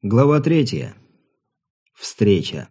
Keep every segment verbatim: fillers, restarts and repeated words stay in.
Глава третья. Встреча.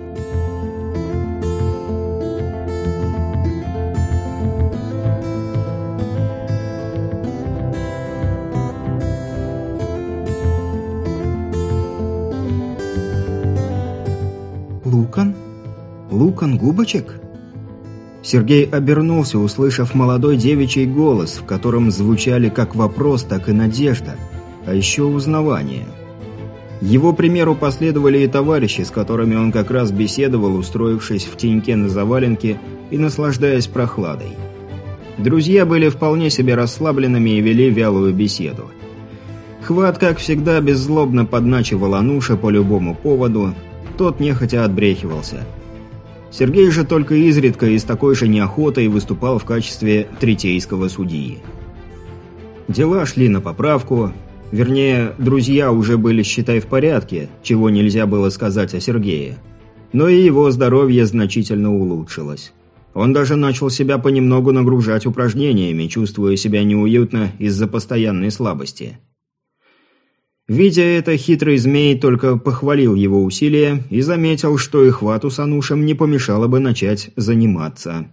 Лукан? Лукан Губочек? Сергей обернулся, услышав молодой девичий голос, в котором звучали как вопрос, так и надежда, а еще узнавание. Его примеру последовали и товарищи, с которыми он как раз беседовал, устроившись в теньке на заваленке и наслаждаясь прохладой. Друзья были вполне себе расслабленными и вели вялую беседу. Хват, как всегда, беззлобно подначивал Ануша по любому поводу, тот нехотя отбрехивался. Сергей же только изредка и с такой же неохотой выступал в качестве третейского судьи. Дела шли на поправку. Вернее, друзья уже были, считай, в порядке, чего нельзя было сказать о Сергее. Но и его здоровье значительно улучшилось. Он даже начал себя понемногу нагружать упражнениями, чувствуя себя неуютно из-за постоянной слабости. Видя это, хитрый змей только похвалил его усилия и заметил, что и Хвату с Анушем не помешало бы начать заниматься.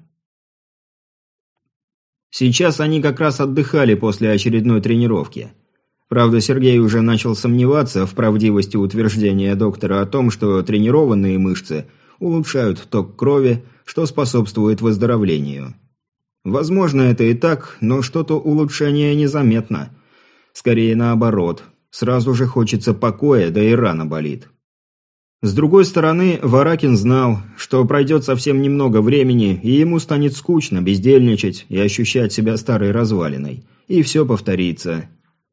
Сейчас они как раз отдыхали после очередной тренировки. Правда, Сергей уже начал сомневаться в правдивости утверждения доктора о том, что тренированные мышцы улучшают ток крови, что способствует выздоровлению. Возможно, это и так, но что-то улучшение незаметно. Скорее наоборот, сразу же хочется покоя, да и рана болит. С другой стороны, Варакин знал, что пройдет совсем немного времени, и ему станет скучно бездельничать и ощущать себя старой развалиной, и все повторится.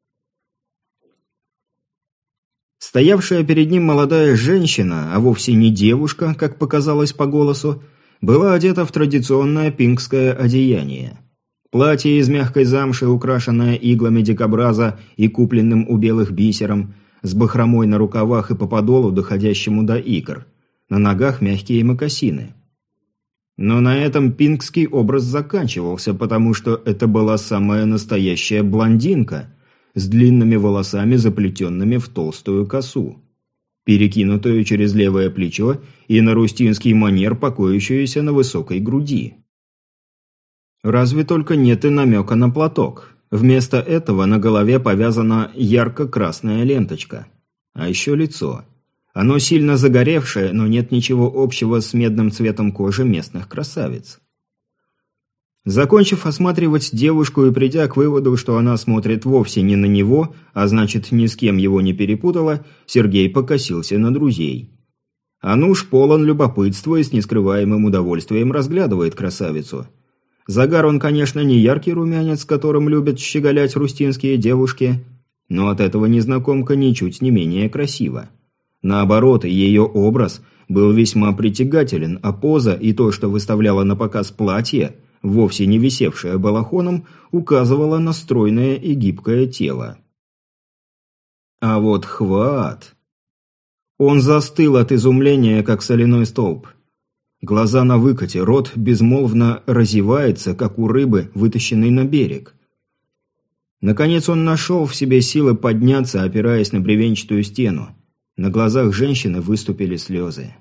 Стоявшая перед ним молодая женщина, а вовсе не девушка, как показалось по голосу, была одета в традиционное пинкское одеяние. Платье из мягкой замши, украшенное иглами дикобраза и купленным у белых бисером, с бахромой на рукавах и по подолу, доходящему до икр. На ногах мягкие мокасины. Но на этом пинкский образ заканчивался, потому что это была самая настоящая блондинка с длинными волосами, заплетенными в толстую косу, перекинутую через левое плечо и на рустинский манер покоящуюся на высокой груди. Разве только нет и намека на платок. Вместо этого на голове повязана ярко-красная ленточка. А еще лицо. Оно сильно загоревшее, но нет ничего общего с медным цветом кожи местных красавиц. Закончив осматривать девушку и придя к выводу, что она смотрит вовсе не на него, а значит ни с кем его не перепутала, Сергей покосился на друзей. Ануш полон любопытства и с нескрываемым удовольствием разглядывает красавицу. Загар он, конечно, не яркий румянец, которым любят щеголять рустинские девушки, но от этого незнакомка ничуть не менее красива. Наоборот, ее образ был весьма притягателен, а поза и то, что выставляло на показ платье, вовсе не висевшее балахоном, указывало на стройное и гибкое тело. А вот Хват... Он застыл от изумления, как соляной столб. Глаза на выкате, рот безмолвно разевается, как у рыбы, вытащенной на берег. Наконец он нашел в себе силы подняться, опираясь на бревенчатую стену. На глазах женщины выступили слезы.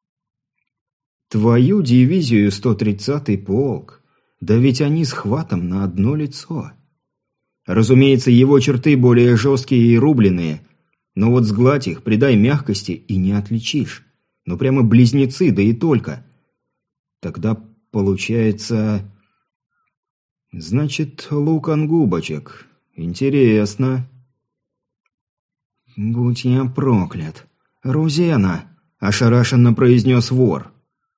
«Твою дивизию сто тридцатый полк! Да ведь они с Хватом на одно лицо!» Разумеется, его черты более жесткие и рубленые, но вот сгладь их, придай мягкости и не отличишь. Ну прямо близнецы, да и только. Тогда получается... Значит, Лукан Губочек. Интересно. «Будь я проклят! Рузена!» – ошарашенно произнес вор.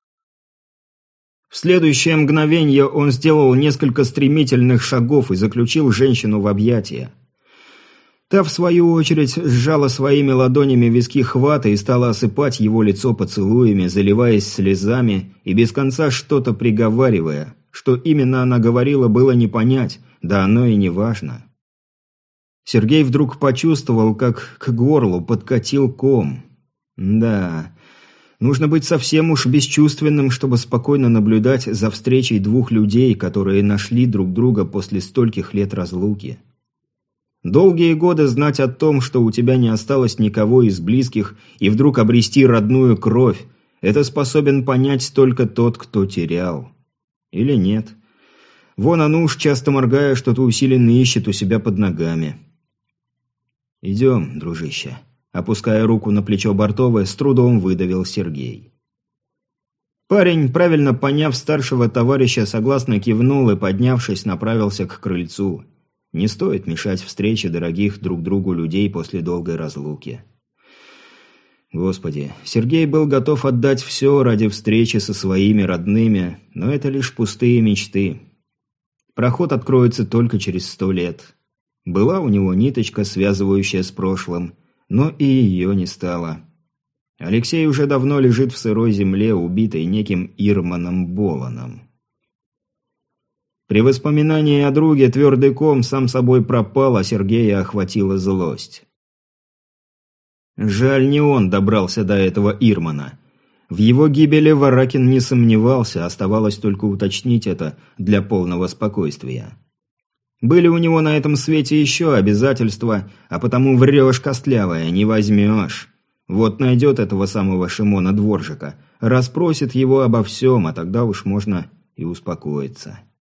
В следующее мгновение он сделал несколько стремительных шагов и заключил женщину в объятия. Та, в свою очередь, сжала своими ладонями виски Хвата и стала осыпать его лицо поцелуями, заливаясь слезами и без конца что-то приговаривая. Что именно она говорила, было не понять, да оно и не важно. Сергей вдруг почувствовал, как к горлу подкатил ком. Да, нужно быть совсем уж бесчувственным, чтобы спокойно наблюдать за встречей двух людей, которые нашли друг друга после стольких лет разлуки. Долгие годы знать о том, что у тебя не осталось никого из близких, и вдруг обрести родную кровь, это способен понять только тот, кто терял. Или нет. Вон Ануш, часто моргая, что-то усиленно ищет у себя под ногами. «Идем, дружище», – опуская руку на плечо Бортова, с трудом выдавил Сергей. Парень, правильно поняв старшего товарища, согласно кивнул и, поднявшись, направился к крыльцу. Не стоит мешать встрече дорогих друг другу людей после долгой разлуки. Господи, Сергей был готов отдать все ради встречи со своими родными, но это лишь пустые мечты. Проход откроется только через сто лет. Была у него ниточка, связывающая с прошлым, но и ее не стало. Алексей уже давно лежит в сырой земле, убитый неким Ирманом Боланом. При воспоминании о друге твердый ком сам собой пропал, а Сергея охватила злость. Жаль, не он добрался до этого Ирмана. В его гибели Варакин не сомневался, оставалось только уточнить это для полного спокойствия. Были у него на этом свете еще обязательства, а потому врешь, костлявая, не возьмешь. Вот найдет этого самого Шимона Дворжика, расспросит его обо всем, а тогда уж можно и успокоиться.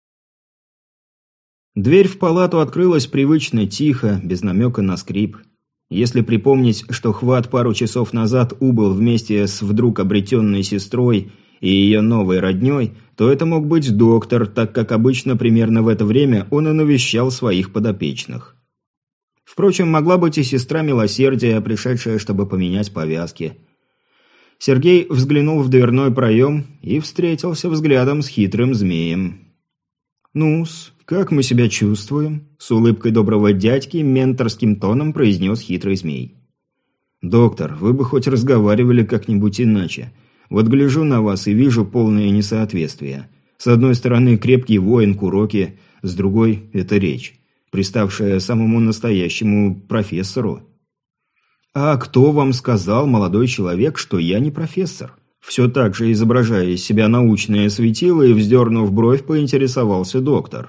Дверь в палату открылась привычно тихо, без намека на скрип. Если припомнить, что Хват пару часов назад убыл вместе с вдруг обретенной сестрой и ее новой родней, то это мог быть доктор, так как обычно примерно в это время он и навещал своих подопечных. Впрочем, могла быть и сестра милосердия, пришедшая, чтобы поменять повязки. Сергей взглянул в дверной проем и встретился взглядом с хитрым змеем. «Ну-с, как мы себя чувствуем?» – с улыбкой доброго дядьки менторским тоном произнес хитрый змей. «Доктор, вы бы хоть разговаривали как-нибудь иначе. Вот гляжу на вас и вижу полное несоответствие. С одной стороны крепкий воин Куроки, с другой – это речь, приставшая самому настоящему профессору». «А кто вам сказал, молодой человек, что я не профессор?» Все так же, изображая из себя научное светило и вздернув бровь, поинтересовался доктор.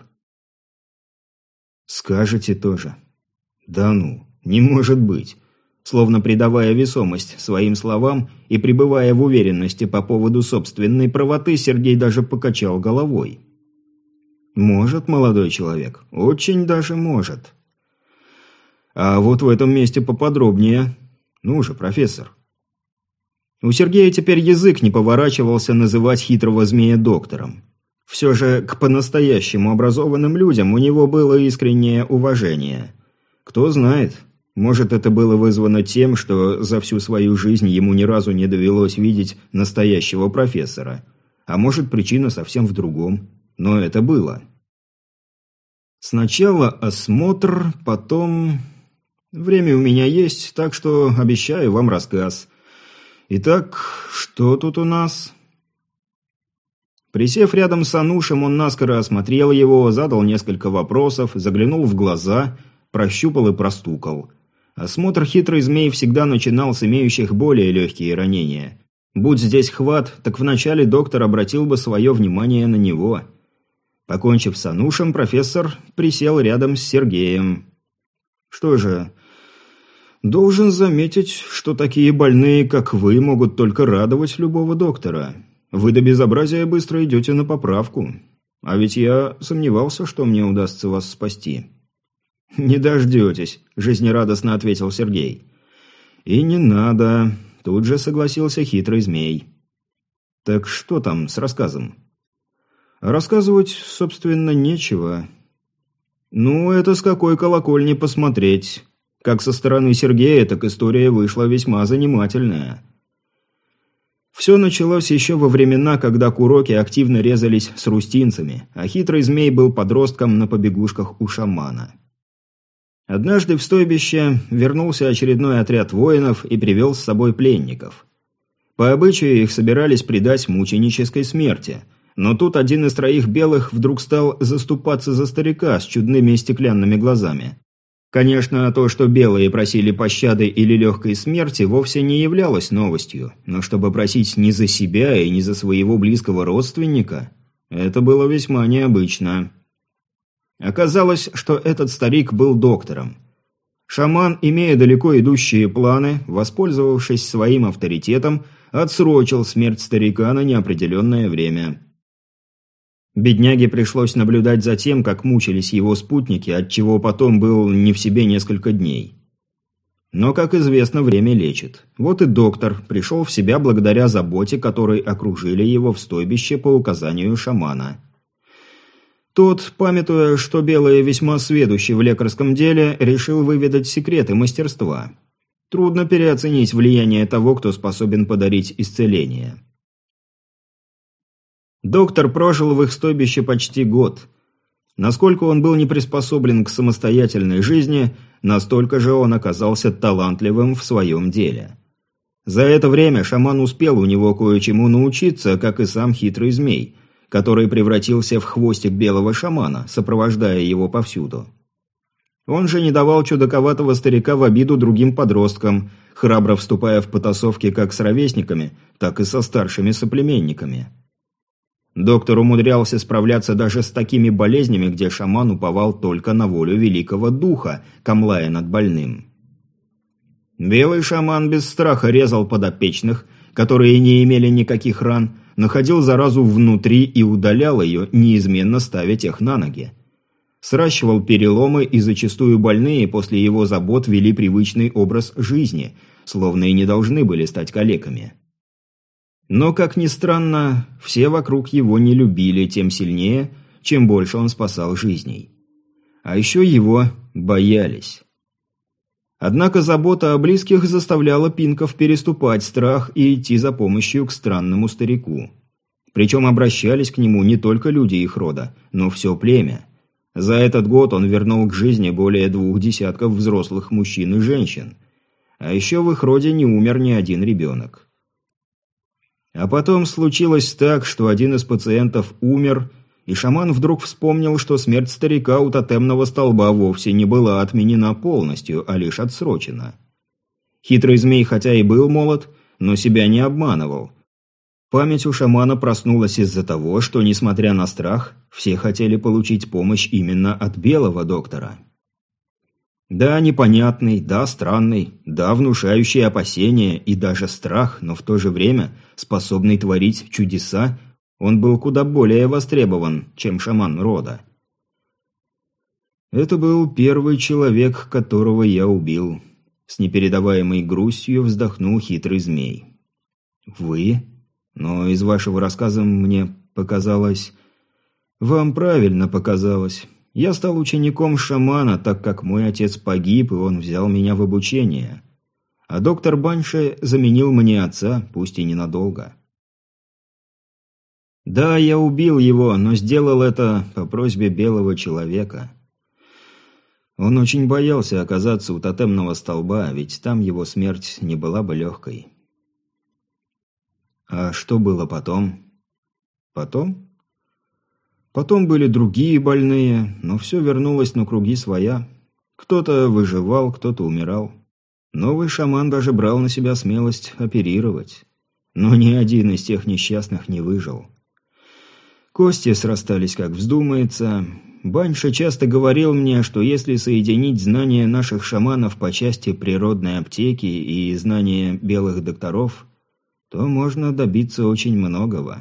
«Скажете тоже?» «Да ну, не может быть!» Словно придавая весомость своим словам и пребывая в уверенности по поводу собственной правоты, Сергей даже покачал головой. «Может, молодой человек, очень даже может. А вот в этом месте поподробнее. Ну же, профессор». У Сергея теперь язык не поворачивался называть хитрого змея доктором. Все же к по-настоящему образованным людям у него было искреннее уважение. Кто знает, может, это было вызвано тем, что за всю свою жизнь ему ни разу не довелось видеть настоящего профессора. А может, причина совсем в другом. Но это было. Сначала осмотр, потом... Время у меня есть, так что обещаю вам рассказ. Итак, что тут у нас? Присев рядом с Анушем, он наскоро осмотрел его, задал несколько вопросов, заглянул в глаза, прощупал и простукал. Осмотр хитрый змей всегда начинал с имеющих более легкие ранения. Будь здесь Хват, так вначале доктор обратил бы свое внимание на него. Покончив с Анушем, профессор присел рядом с Сергеем. Что же... Должен заметить, что такие больные, как вы, могут только радовать любого доктора. Вы до безобразия быстро идете на поправку. А ведь я сомневался, что мне удастся вас спасти». «Не дождетесь», – жизнерадостно ответил Сергей. «И не надо», – тут же согласился хитрый змей. «Так что там с рассказом?» «Рассказывать, собственно, нечего. Ну, это с какой колокольни посмотреть». Как со стороны Сергея, так история вышла весьма занимательная. Все началось еще во времена, когда куроки активно резались с рустинцами, а хитрый змей был подростком на побегушках у шамана. Однажды в стойбище вернулся очередной отряд воинов и привел с собой пленников. По обычаю их собирались предать мученической смерти, но тут один из троих белых вдруг стал заступаться за старика с чудными стеклянными глазами. Конечно, то, что белые просили пощады или легкой смерти, вовсе не являлось новостью, но чтобы просить не за себя и не за своего близкого родственника, это было весьма необычно. Оказалось, что этот старик был доктором. Шаман, имея далеко идущие планы, воспользовавшись своим авторитетом, отсрочил смерть старика на неопределенное время. Бедняге пришлось наблюдать за тем, как мучились его спутники, отчего потом был не в себе несколько дней. Но, как известно, время лечит. Вот и доктор пришел в себя благодаря заботе, которой окружили его в стойбище по указанию шамана. Тот, памятуя, что Белый весьма сведущий в лекарском деле, решил выведать секреты мастерства. Трудно переоценить влияние того, кто способен подарить исцеление. Доктор прожил в их стойбище почти год. Насколько он был не приспособлен к самостоятельной жизни, настолько же он оказался талантливым в своем деле. За это время шаман успел у него кое-чему научиться, как и сам хитрый змей, который превратился в хвостик белого шамана, сопровождая его повсюду. Он же не давал чудаковатого старика в обиду другим подросткам, храбро вступая в потасовки как с ровесниками, так и со старшими соплеменниками. Доктор умудрялся справляться даже с такими болезнями, где шаман уповал только на волю великого духа, камлая над больным. Белый шаман без страха резал подопечных, которые не имели никаких ран, находил заразу внутри и удалял ее, неизменно ставя тех на ноги. Сращивал переломы, и зачастую больные после его забот вели привычный образ жизни, словно и не должны были стать калеками. Но, как ни странно, все вокруг его не любили тем сильнее, чем больше он спасал жизней. А еще его боялись. Однако забота о близких заставляла пинков переступать страх и идти за помощью к странному старику. Причем обращались к нему не только люди их рода, но все племя. За этот год он вернул к жизни более двух десятков взрослых мужчин и женщин. А еще в их роде не умер ни один ребенок. А потом случилось так, что один из пациентов умер, и шаман вдруг вспомнил, что смерть старика у тотемного столба вовсе не была отменена полностью, а лишь отсрочена. Хитрый змей хотя и был молод, но себя не обманывал. Память у шамана проснулась из-за того, что, несмотря на страх, все хотели получить помощь именно от белого доктора. Да, непонятный, да, странный, да, внушающий опасения и даже страх, но в то же время способный творить чудеса, он был куда более востребован, чем шаман рода. Это был первый человек, которого я убил. С непередаваемой грустью вздохнул хитрый змей. Вы? Но из вашего рассказа мне показалось... Вам правильно показалось. Я стал учеником шамана, так как мой отец погиб, и он взял меня в обучение. А доктор Банши заменил мне отца, пусть и ненадолго. Да, я убил его, но сделал это по просьбе белого человека. Он очень боялся оказаться у тотемного столба, ведь там его смерть не была бы легкой. А что было потом? Потом? Потом были другие больные, но все вернулось на круги своя. Кто-то выживал, кто-то умирал. Новый шаман даже брал на себя смелость оперировать. Но ни один из тех несчастных не выжил. Кости срастались, как вздумается. Банша часто говорил мне, что если соединить знания наших шаманов по части природной аптеки и знания белых докторов, то можно добиться очень многого.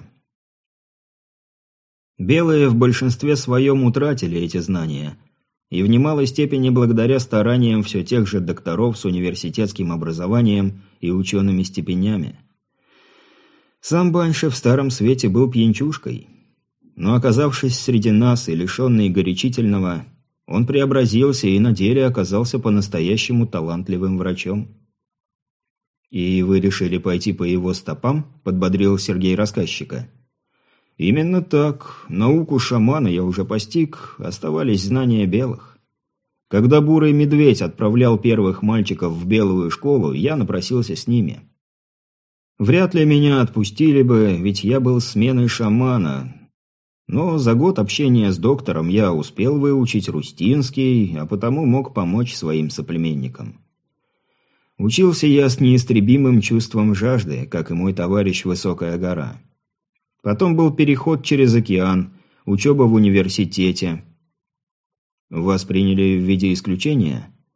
Белые в большинстве своем утратили эти знания, и в немалой степени благодаря стараниям все тех же докторов с университетским образованием и учеными степенями. Сам Банша в Старом Свете был пьянчушкой, но, оказавшись среди нас и лишенный горячительного, он преобразился и на деле оказался по-настоящему талантливым врачом. «И вы решили пойти по его стопам?» – подбодрил Сергей рассказчика. «Именно так. Науку шамана я уже постиг, оставались знания белых. Когда бурый медведь отправлял первых мальчиков в белую школу, я напросился с ними. Вряд ли меня отпустили бы, ведь я был сменой шамана. Но за год общения с доктором я успел выучить рустинский, а потому мог помочь своим соплеменникам. Учился я с неистребимым чувством жажды, как и мой товарищ Высокая гора. Потом был переход через океан, учеба в университете. Вас приняли в виде исключения?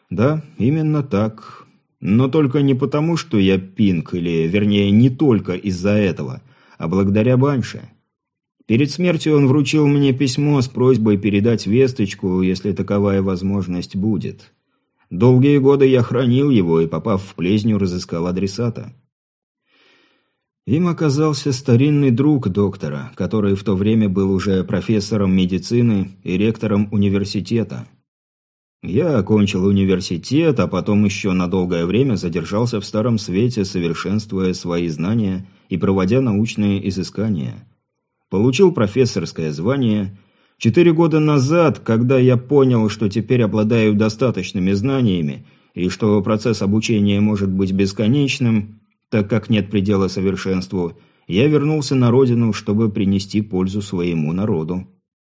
Да, именно так. Но только не потому, что я пинг, или, вернее, не только из-за этого, а благодаря Банше. Перед смертью он вручил мне письмо с просьбой передать весточку, если таковая возможность будет. Долгие годы я хранил его и, попав в плесню, разыскал адресата. Им оказался старинный друг доктора, который в то время был уже профессором медицины и ректором университета. Я окончил университет, а потом еще на долгое время задержался в Старом Свете, совершенствуя свои знания и проводя научные изыскания. Получил профессорское звание. Четыре года назад, когда я понял, что теперь обладаю достаточными знаниями и что процесс обучения может быть бесконечным, так как нет предела совершенству, я вернулся на родину, чтобы принести пользу своему народу.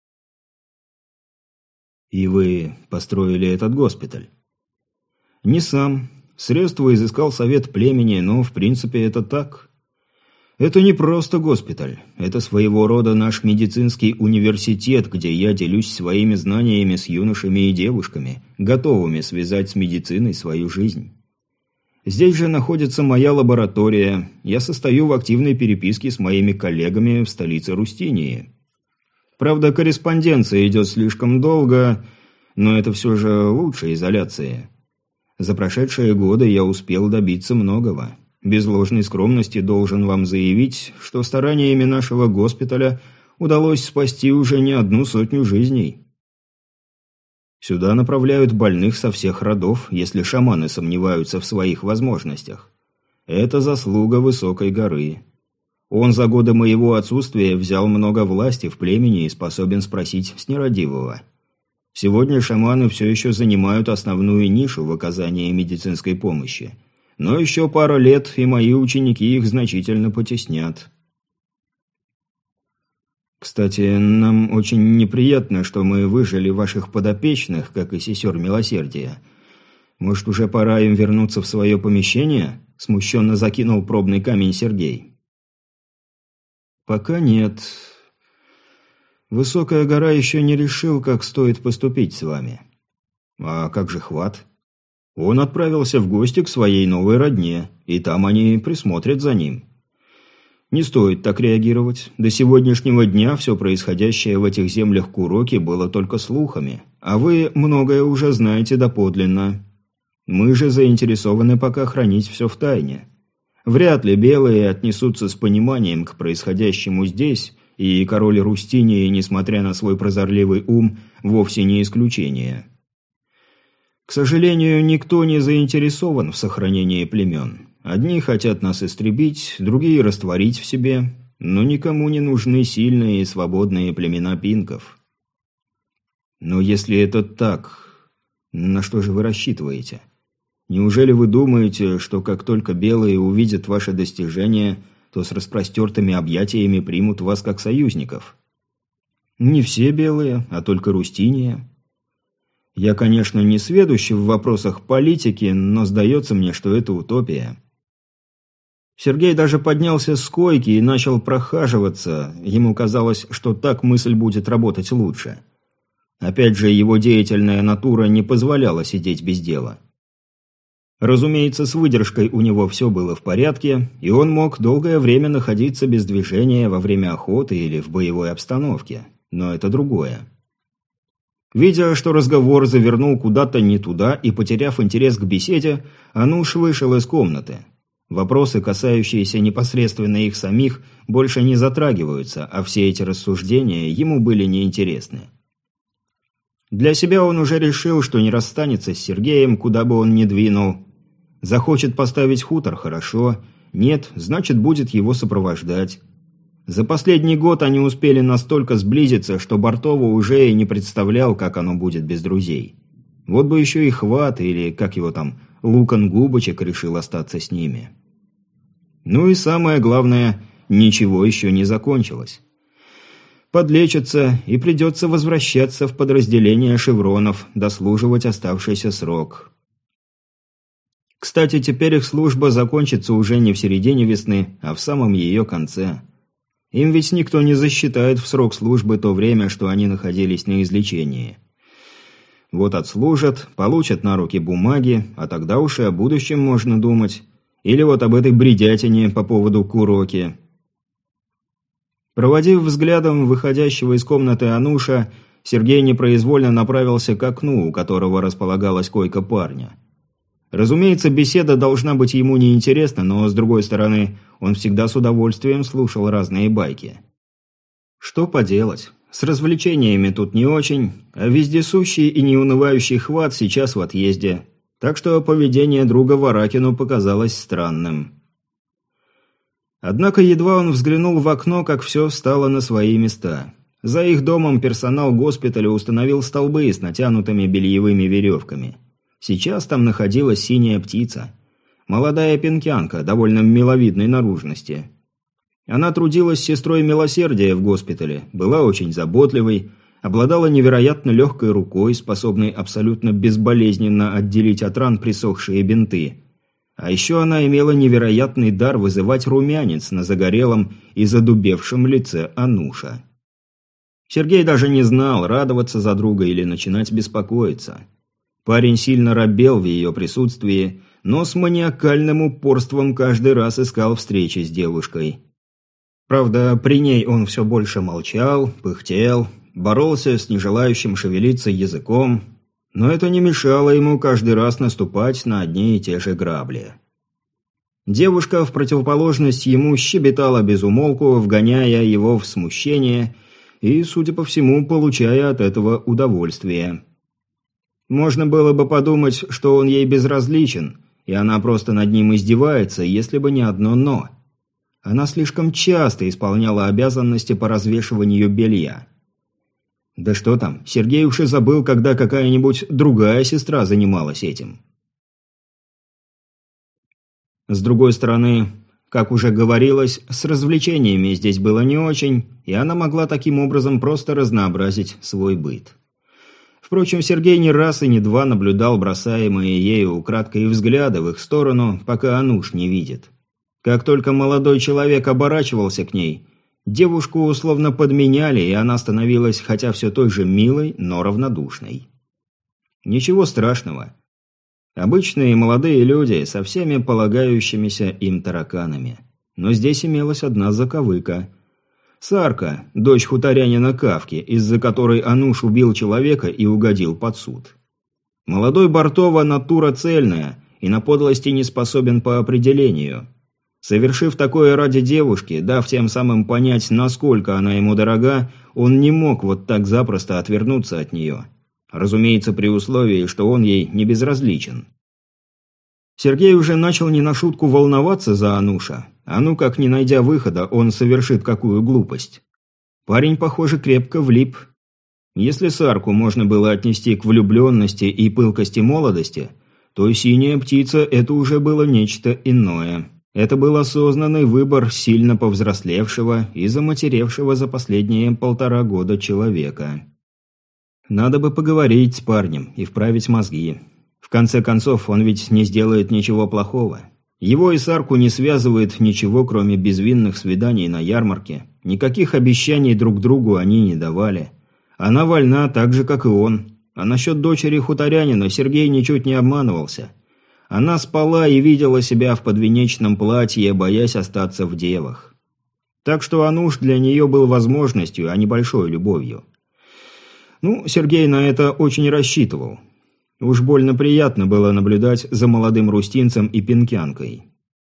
И вы построили этот госпиталь? Не сам. Средства изыскал совет племени, но в принципе это так. Это не просто госпиталь. Это своего рода наш медицинский университет, где я делюсь своими знаниями с юношами и девушками, готовыми связать с медициной свою жизнь. Здесь же находится моя лаборатория. Я состою в активной переписке с моими коллегами в столице Рустинии. Правда, корреспонденция идет слишком долго, но это все же лучше изоляции. За прошедшие годы я успел добиться многого. Без ложной скромности должен вам заявить, что стараниями нашего госпиталя удалось спасти уже не одну сотню жизней. Сюда направляют больных со всех родов, если шаманы сомневаются в своих возможностях. Это заслуга Высокой горы. Он за годы моего отсутствия взял много власти в племени и способен спросить с нерадивого. Сегодня шаманы все еще занимают основную нишу в оказании медицинской помощи. Но еще пара лет, и мои ученики их значительно потеснят. Кстати, нам очень неприятно, что мы выжили ваших подопечных, как и сестер милосердия. Может, уже пора им вернуться в свое помещение? Смущенно закинул пробный камень Сергей. Пока нет. Высокая гора еще не решил, как стоит поступить с вами. А как же Хват? Он отправился в гости к своей новой родне, и там они присмотрят за ним. Не стоит так реагировать. До сегодняшнего дня все происходящее в этих землях Куроки было только слухами, а вы многое уже знаете доподлинно. Мы же заинтересованы пока хранить все в тайне. Вряд ли белые отнесутся с пониманием к происходящему здесь, и король Рустинии, несмотря на свой прозорливый ум, вовсе не исключение. К сожалению, никто не заинтересован в сохранении племен. Одни хотят нас истребить, другие растворить в себе, но никому не нужны сильные и свободные племена пинков. Но если это так, на что же вы рассчитываете? Неужели вы думаете, что как только белые увидят ваши достижения, то с распростертыми объятиями примут вас как союзников? Не все белые, а только Рустиния. Я, конечно, не сведущий в вопросах политики, но сдается мне, что это утопия. Сергей даже поднялся с койки и начал прохаживаться. Ему казалось, что так мысль будет работать лучше. Опять же, его деятельная натура не позволяла сидеть без дела. Разумеется, с выдержкой у него все было в порядке, и он мог долгое время находиться без движения во время охоты или в боевой обстановке. Но это другое. Видя, что разговор завернул куда-то не туда и потеряв интерес к беседе, Ануш вышел из комнаты. Вопросы, касающиеся непосредственно их самих, больше не затрагиваются, а все эти рассуждения ему были неинтересны. Для себя он уже решил, что не расстанется с Сергеем, куда бы он ни двинул. Захочет поставить хутор – хорошо, нет, значит, будет его сопровождать. За последний год они успели настолько сблизиться, что Бартова уже и не представлял, как оно будет без друзей. Вот бы еще и Хват, или, как его там, Лукан Губочек решил остаться с ними. Ну и самое главное, ничего еще не закончилось. Подлечатся, и придется возвращаться в подразделение шевронов, дослуживать оставшийся срок. Кстати, теперь их служба закончится уже не в середине весны, а в самом ее конце. Им ведь никто не засчитает в срок службы то время, что они находились на излечении. Вот отслужат, получат на руки бумаги, а тогда уж и о будущем можно думать. Или вот об этой бредятине по поводу Куроки. Проводив взглядом выходящего из комнаты Ануша, Сергей непроизвольно направился к окну, у которого располагалась койка парня. Разумеется, беседа должна быть ему неинтересна, но, с другой стороны, он всегда с удовольствием слушал разные байки. Что поделать, с развлечениями тут не очень, а вездесущий и неунывающий Хват сейчас в отъезде, так что поведение друга Варакину показалось странным. Однако едва он взглянул в окно, как все встало на свои места. За их домом персонал госпиталя установил столбы с натянутыми бельевыми веревками. Сейчас там находилась синяя птица. Молодая пенкянка, довольно миловидной наружности. Она трудилась сестрой милосердия в госпитале, была очень заботливой, обладала невероятно легкой рукой, способной абсолютно безболезненно отделить от ран присохшие бинты. А еще она имела невероятный дар вызывать румянец на загорелом и задубевшем лице Ануша. Сергей даже не знал, радоваться за друга или начинать беспокоиться. Парень сильно робел в ее присутствии, но с маниакальным упорством каждый раз искал встречи с девушкой. Правда, при ней он все больше молчал, пыхтел, боролся с нежелающим шевелиться языком, но это не мешало ему каждый раз наступать на одни и те же грабли. Девушка, в противоположность ему, щебетала без умолку, вгоняя его в смущение и, судя по всему, получая от этого удовольствие. Можно было бы подумать, что он ей безразличен, и она просто над ним издевается, если бы не одно «но». Она слишком часто исполняла обязанности по развешиванию белья. Да что там, Сергей уж и забыл, когда какая-нибудь другая сестра занималась этим. С другой стороны, как уже говорилось, с развлечениями здесь было не очень, и она могла таким образом просто разнообразить свой быт. Впрочем, Сергей не раз и не два наблюдал бросаемые ею украдкой взгляды в их сторону, пока Ануш не видит. Как только молодой человек оборачивался к ней, девушку условно подменяли, и она становилась хотя все той же милой, но равнодушной. Ничего страшного. Обычные молодые люди со всеми полагающимися им тараканами. Но здесь имелась одна заковыка. Сарка, дочь хуторянина Кавки, из-за которой Ануш убил человека и угодил под суд. Молодой Бартова натура цельная и на подлости не способен по определению. Совершив такое ради девушки, дав тем самым понять, насколько она ему дорога, он не мог вот так запросто отвернуться от нее. Разумеется, при условии, что он ей не безразличен. Сергей уже начал не на шутку волноваться за Ануша. А ну как, не найдя выхода, он совершит какую глупость. Парень, похоже, крепко влип. Если Сарку можно было отнести к влюбленности и пылкости молодости, то синяя птица – это уже было нечто иное. Это был осознанный выбор сильно повзрослевшего и заматеревшего за последние полтора года человека. Надо бы поговорить с парнем и вправить мозги. В конце концов, он ведь не сделает ничего плохого. Его и Сарку не связывает ничего, кроме безвинных свиданий на ярмарке. Никаких обещаний друг другу они не давали. Она вольна так же, как и он. А насчет дочери хуторянина Сергей ничуть не обманывался. Она спала и видела себя в подвенечном платье, боясь остаться в девах. Так что Ануш для нее был возможностью, а не большой любовью. Ну, Сергей на это очень рассчитывал. Уж больно приятно было наблюдать за молодым рустинцем и пенкянкой.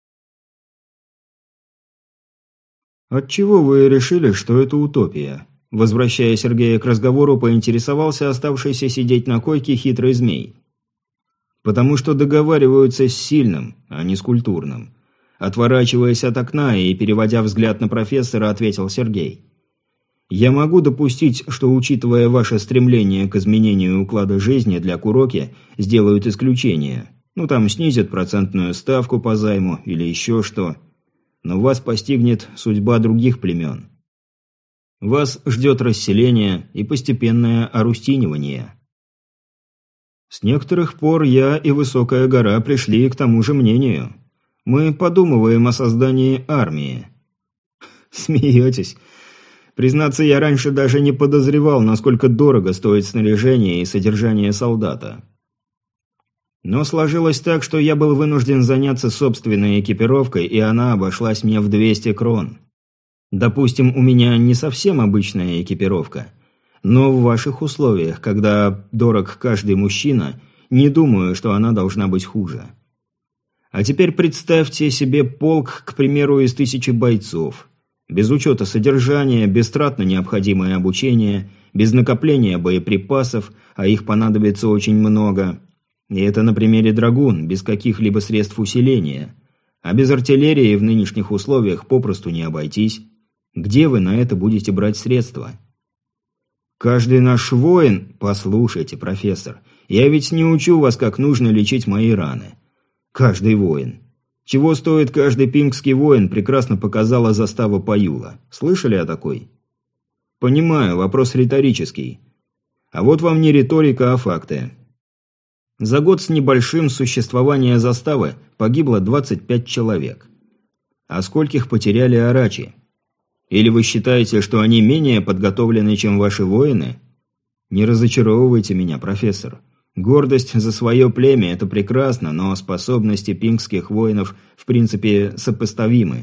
«Отчего вы решили, что это утопия?» Возвращая Сергея к разговору, поинтересовался оставшийся сидеть на койке хитрый змей. «Потому что договариваются с сильным, а не с культурным». Отворачиваясь от окна и переводя взгляд на профессора, ответил Сергей. «Я могу допустить, что, учитывая ваше стремление к изменению уклада жизни для Куроки, сделают исключение. Ну, там снизят процентную ставку по займу или еще что. Но вас постигнет судьба других племен. Вас ждет расселение и постепенное орустинивание. С некоторых пор я и Высокая гора пришли к тому же мнению. Мы подумываем о создании армии». «Смеетесь? Признаться, я раньше даже не подозревал, насколько дорого стоит снаряжение и содержание солдата. Но сложилось так, что я был вынужден заняться собственной экипировкой, и она обошлась мне в двести крон. Допустим, у меня не совсем обычная экипировка, но в ваших условиях, когда дорог каждый мужчина, не думаю, что она должна быть хуже. А теперь представьте себе полк, к примеру, из тысячи бойцов. Без учета содержания, без трат на необходимое обучение, без накопления боеприпасов, а их понадобится очень много. И это на примере драгун, без каких-либо средств усиления. А без артиллерии в нынешних условиях попросту не обойтись. Где вы на это будете брать средства? Каждый наш воин... Послушайте, профессор, я ведь не учу вас, как нужно лечить мои раны. Каждый воин. Чего стоит каждый пингский воин, прекрасно показала застава Паюла. Слышали о такой? Понимаю, вопрос риторический. А вот вам не риторика, а факты. За год с небольшим существования заставы погибло двадцать пять человек. А скольких потеряли арачи? Или вы считаете, что они менее подготовлены, чем ваши воины? Не разочаровывайте меня, профессор. Гордость за свое племя – это прекрасно, но способности пингских воинов в принципе сопоставимы.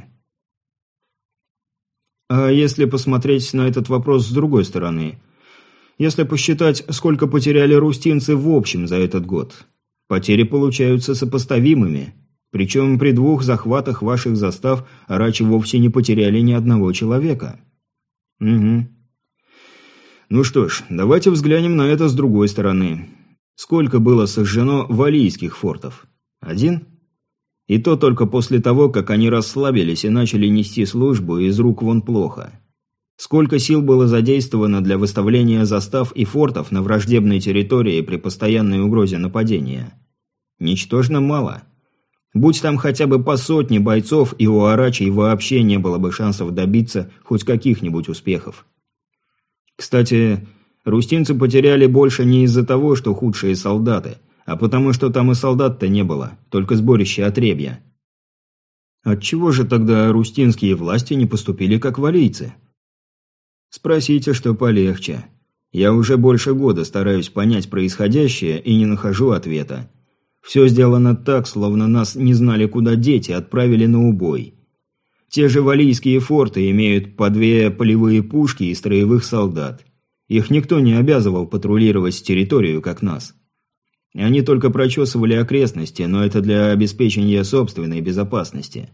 А если посмотреть на этот вопрос с другой стороны? Если посчитать, сколько потеряли рустинцы в общем за этот год, потери получаются сопоставимыми. Причем при двух захватах ваших застав арачи вовсе не потеряли ни одного человека. Угу. Ну что ж, давайте взглянем на это с другой стороны. Сколько было сожжено валийских фортов? Один? И то только после того, как они расслабились и начали нести службу из рук вон плохо. Сколько сил было задействовано для выставления застав и фортов на враждебной территории при постоянной угрозе нападения? Ничтожно мало. Будь там хотя бы по сотне бойцов, и у арачей вообще не было бы шансов добиться хоть каких-нибудь успехов. Кстати, рустинцы потеряли больше не из-за того, что худшие солдаты, а потому что там и солдат-то не было, только сборище отребья. Отчего же тогда рустинские власти не поступили как валийцы? Спросите, что полегче. Я уже больше года стараюсь понять происходящее и не нахожу ответа. Все сделано так, словно нас не знали, куда деть, и отправили на убой. Те же валийские форты имеют по две полевые пушки и строевых солдат. Их никто не обязывал патрулировать территорию, как нас. Они только прочесывали окрестности, но это для обеспечения собственной безопасности.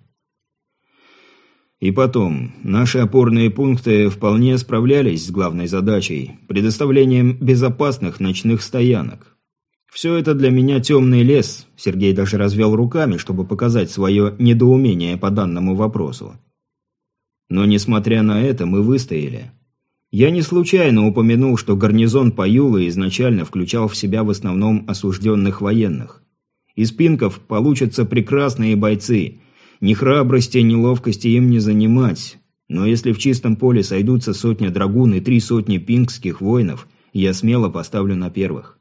И потом, наши опорные пункты вполне справлялись с главной задачей – предоставлением безопасных ночных стоянок. Все это для меня темный лес, Сергей даже развел руками, чтобы показать свое недоумение по данному вопросу. Но несмотря на это, мы выстояли. Я не случайно упомянул, что гарнизон Паюлы изначально включал в себя в основном осужденных военных. Из пинков получатся прекрасные бойцы. Ни храбрости, ни ловкости им не занимать. Но если в чистом поле сойдутся сотня драгун и три сотни пинкских воинов, я смело поставлю на первых.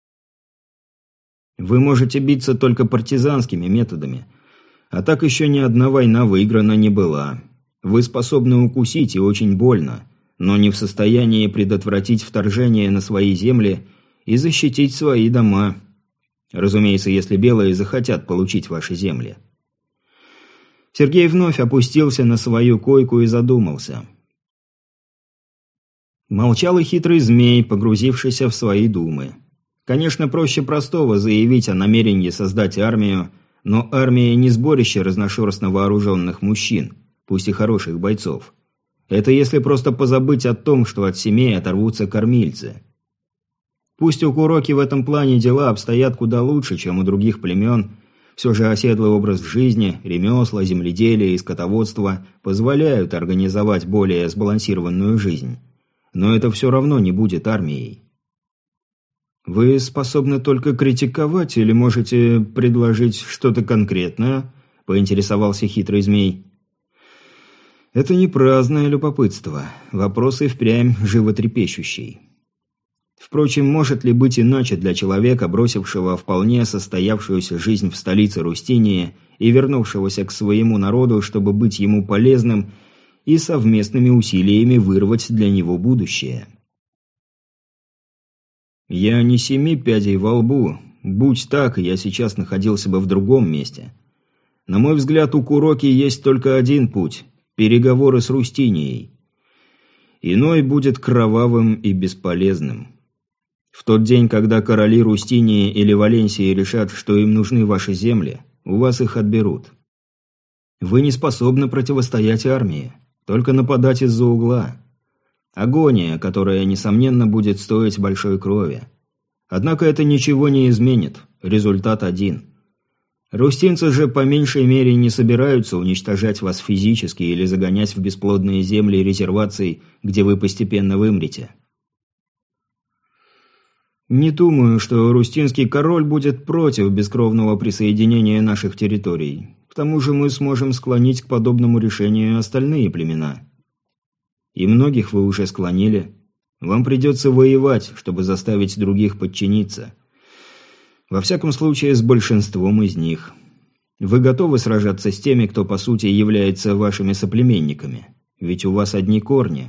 Вы можете биться только партизанскими методами. А так еще ни одна война выиграна не была. Вы способны укусить и очень больно, но не в состоянии предотвратить вторжение на свои земли и защитить свои дома. Разумеется, если белые захотят получить ваши земли. Сергей вновь опустился на свою койку и задумался. Молчал и хитрый змей, погрузившийся в свои думы. Конечно, проще простого заявить о намерении создать армию, но армия не сборище разношерстно вооруженных мужчин, пусть и хороших бойцов. Это если просто позабыть о том, что от семей оторвутся кормильцы. Пусть у Куроки в этом плане дела обстоят куда лучше, чем у других племен, все же оседлый образ жизни, ремесла, земледелие и скотоводство позволяют организовать более сбалансированную жизнь. Но это все равно не будет армией. Вы способны только критиковать или можете предложить что-то конкретное? Поинтересовался хитрый змей. Это не праздное любопытство. Вопрос и впрямь животрепещущий. Впрочем, может ли быть иначе для человека, бросившего вполне состоявшуюся жизнь в столице Рустинии и вернувшегося к своему народу, чтобы быть ему полезным и совместными усилиями вырвать для него будущее. Я не семи пядей во лбу. Будь так, я сейчас находился бы в другом месте. На мой взгляд, у Куроки есть только один путь – переговоры с Рустинией. Иной будет кровавым и бесполезным. В тот день, когда короли Рустинии или Валенсии решат, что им нужны ваши земли, у вас их отберут. Вы не способны противостоять армии, только нападать из-за угла. Агония, которая, несомненно, будет стоить большой крови. Однако это ничего не изменит, результат один. Рустинцы же по меньшей мере не собираются уничтожать вас физически или загонять в бесплодные земли резерваций, где вы постепенно вымрете. Не думаю, что рустинский король будет против бескровного присоединения наших территорий. К тому же мы сможем склонить к подобному решению остальные племена. И многих вы уже склонили. Вам придется воевать, чтобы заставить других подчиниться. Во всяком случае, с большинством из них. Вы готовы сражаться с теми, кто по сути является вашими соплеменниками? Ведь у вас одни корни.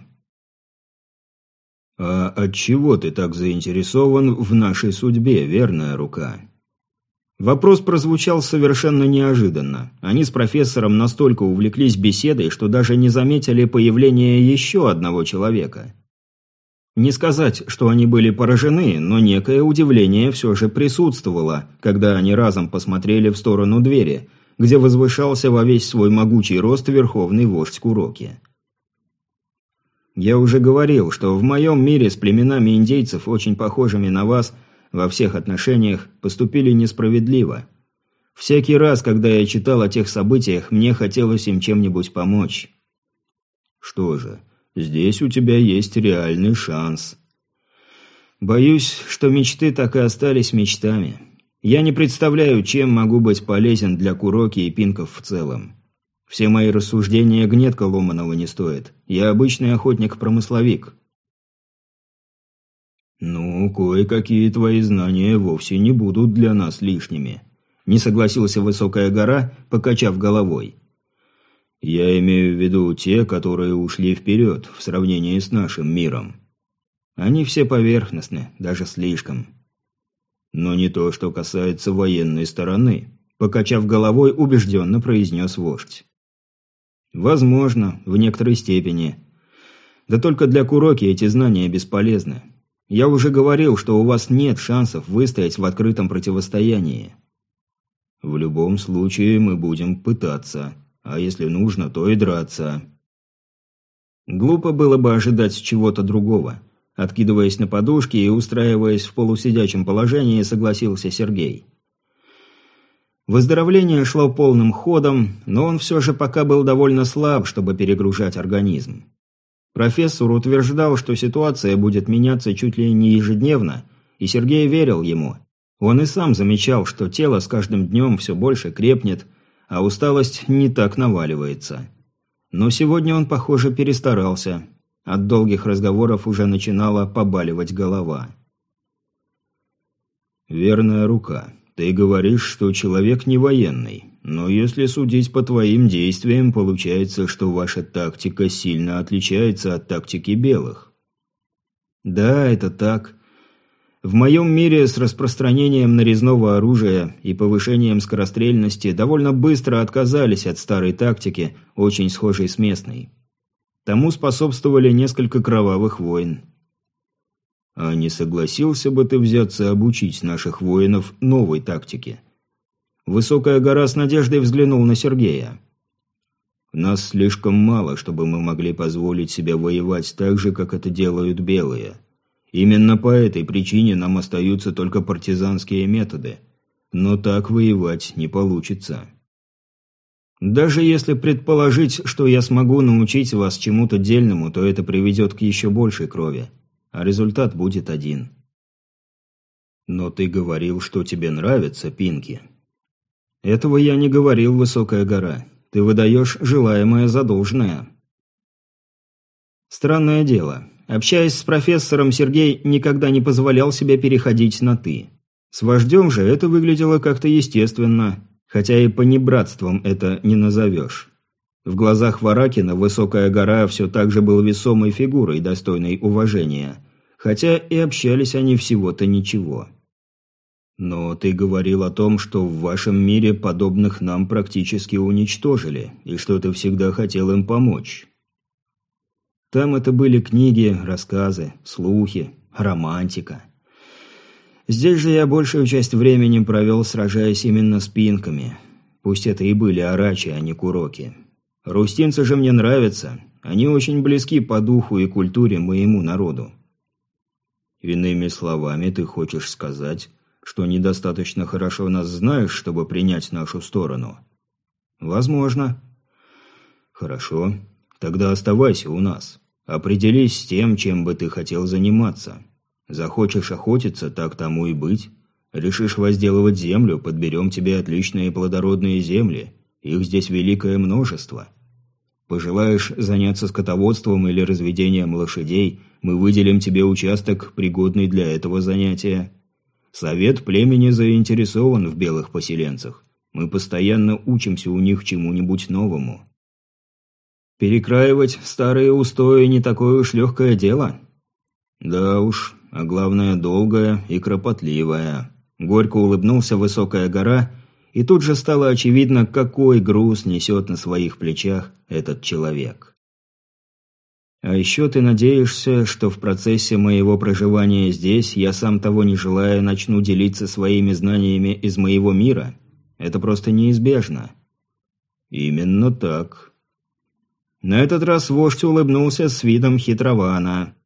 А отчего ты так заинтересован в нашей судьбе, верная рука? Вопрос прозвучал совершенно неожиданно. Они с профессором настолько увлеклись беседой, что даже не заметили появления еще одного человека. Не сказать, что они были поражены, но некое удивление все же присутствовало, когда они разом посмотрели в сторону двери, где возвышался во весь свой могучий рост верховный вождь Куроки. Я уже говорил, что в моем мире с племенами индейцев, очень похожими на вас, во всех отношениях поступили несправедливо. Всякий раз, когда я читал о тех событиях, мне хотелось им чем-нибудь помочь. Что же, здесь у тебя есть реальный шанс. Боюсь, что мечты так и остались мечтами. Я не представляю, чем могу быть полезен для Куроки и пинков в целом. Все мои рассуждения гнетка ломаного не стоят. Я обычный охотник-промысловик. «Ну, кое-какие твои знания вовсе не будут для нас лишними», – не согласился Высокая гора, покачав головой. «Я имею в виду те, которые ушли вперед в сравнении с нашим миром. Они все поверхностны, даже слишком. Но не то, что касается военной стороны», – покачав головой, убежденно произнес вождь. «Возможно, в некоторой степени. Да только для Куроки эти знания бесполезны. Я уже говорил, что у вас нет шансов выстоять в открытом противостоянии. В любом случае мы будем пытаться, а если нужно, то и драться». Глупо было бы ожидать чего-то другого. Откидываясь на подушки и устраиваясь в полусидячем положении, согласился Сергей. Выздоровление шло полным ходом, но он все же пока был довольно слаб, чтобы перегружать организм. Профессор утверждал, что ситуация будет меняться чуть ли не ежедневно, и Сергей верил ему. Он и сам замечал, что тело с каждым днем все больше крепнет, а усталость не так наваливается. Но сегодня он, похоже, перестарался. От долгих разговоров уже начинала побаливать голова. «Верная рука. Ты говоришь, что человек не военный, но если судить по твоим действиям, получается, что ваша тактика сильно отличается от тактики белых». «Да, это так. В моем мире с распространением нарезного оружия и повышением скорострельности довольно быстро отказались от старой тактики, очень схожей с местной. Тому способствовали несколько кровавых войн». «А не согласился бы ты взяться обучить наших воинов новой тактике?» Высокая гора с надеждой взглянул на Сергея. «Нас слишком мало, чтобы мы могли позволить себе воевать так же, как это делают белые. Именно по этой причине нам остаются только партизанские методы. Но так воевать не получится». «Даже если предположить, что я смогу научить вас чему-то дельному, то это приведет к еще большей крови. А результат будет один». «Но ты говорил, что тебе нравятся пинки». «Этого я не говорил, Высокая гора. Ты выдаешь желаемое за должное». Странное дело. Общаясь с профессором, Сергей никогда не позволял себе переходить на «ты». С вождем же это выглядело как-то естественно, хотя и понебратством это не назовешь. В глазах Варакина Высокая гора все так же был весомой фигурой, достойной уважения, хотя и общались они всего-то ничего. «Но ты говорил о том, что в вашем мире подобных нам практически уничтожили, и что ты всегда хотел им помочь». Там это были книги, рассказы, слухи, романтика. Здесь же я большую часть времени провел, сражаясь именно с пинками. Пусть это и были арачи, а не куроки. Рустинцы же мне нравятся. Они очень близки по духу и культуре моему народу. Иными словами, ты хочешь сказать, что недостаточно хорошо нас знаешь, чтобы принять нашу сторону? Возможно. Хорошо. Тогда оставайся у нас. Определись с тем, чем бы ты хотел заниматься. Захочешь охотиться, так тому и быть. Решишь возделывать землю, подберем тебе отличные плодородные земли. Их здесь великое множество. Пожелаешь заняться скотоводством или разведением лошадей, мы выделим тебе участок, пригодный для этого занятия. Совет племени заинтересован в белых поселенцах. Мы постоянно учимся у них чему-нибудь новому. Перекраивать старые устои не такое уж легкое дело. Да уж, а главное долгое и кропотливое. Горько улыбнулся Высокая гора, и тут же стало очевидно, какой груз несет на своих плечах этот человек. А еще ты надеешься, что в процессе моего проживания здесь, я сам того не желая, начну делиться своими знаниями из моего мира? Это просто неизбежно. Именно так. На этот раз вождь улыбнулся с видом хитрована.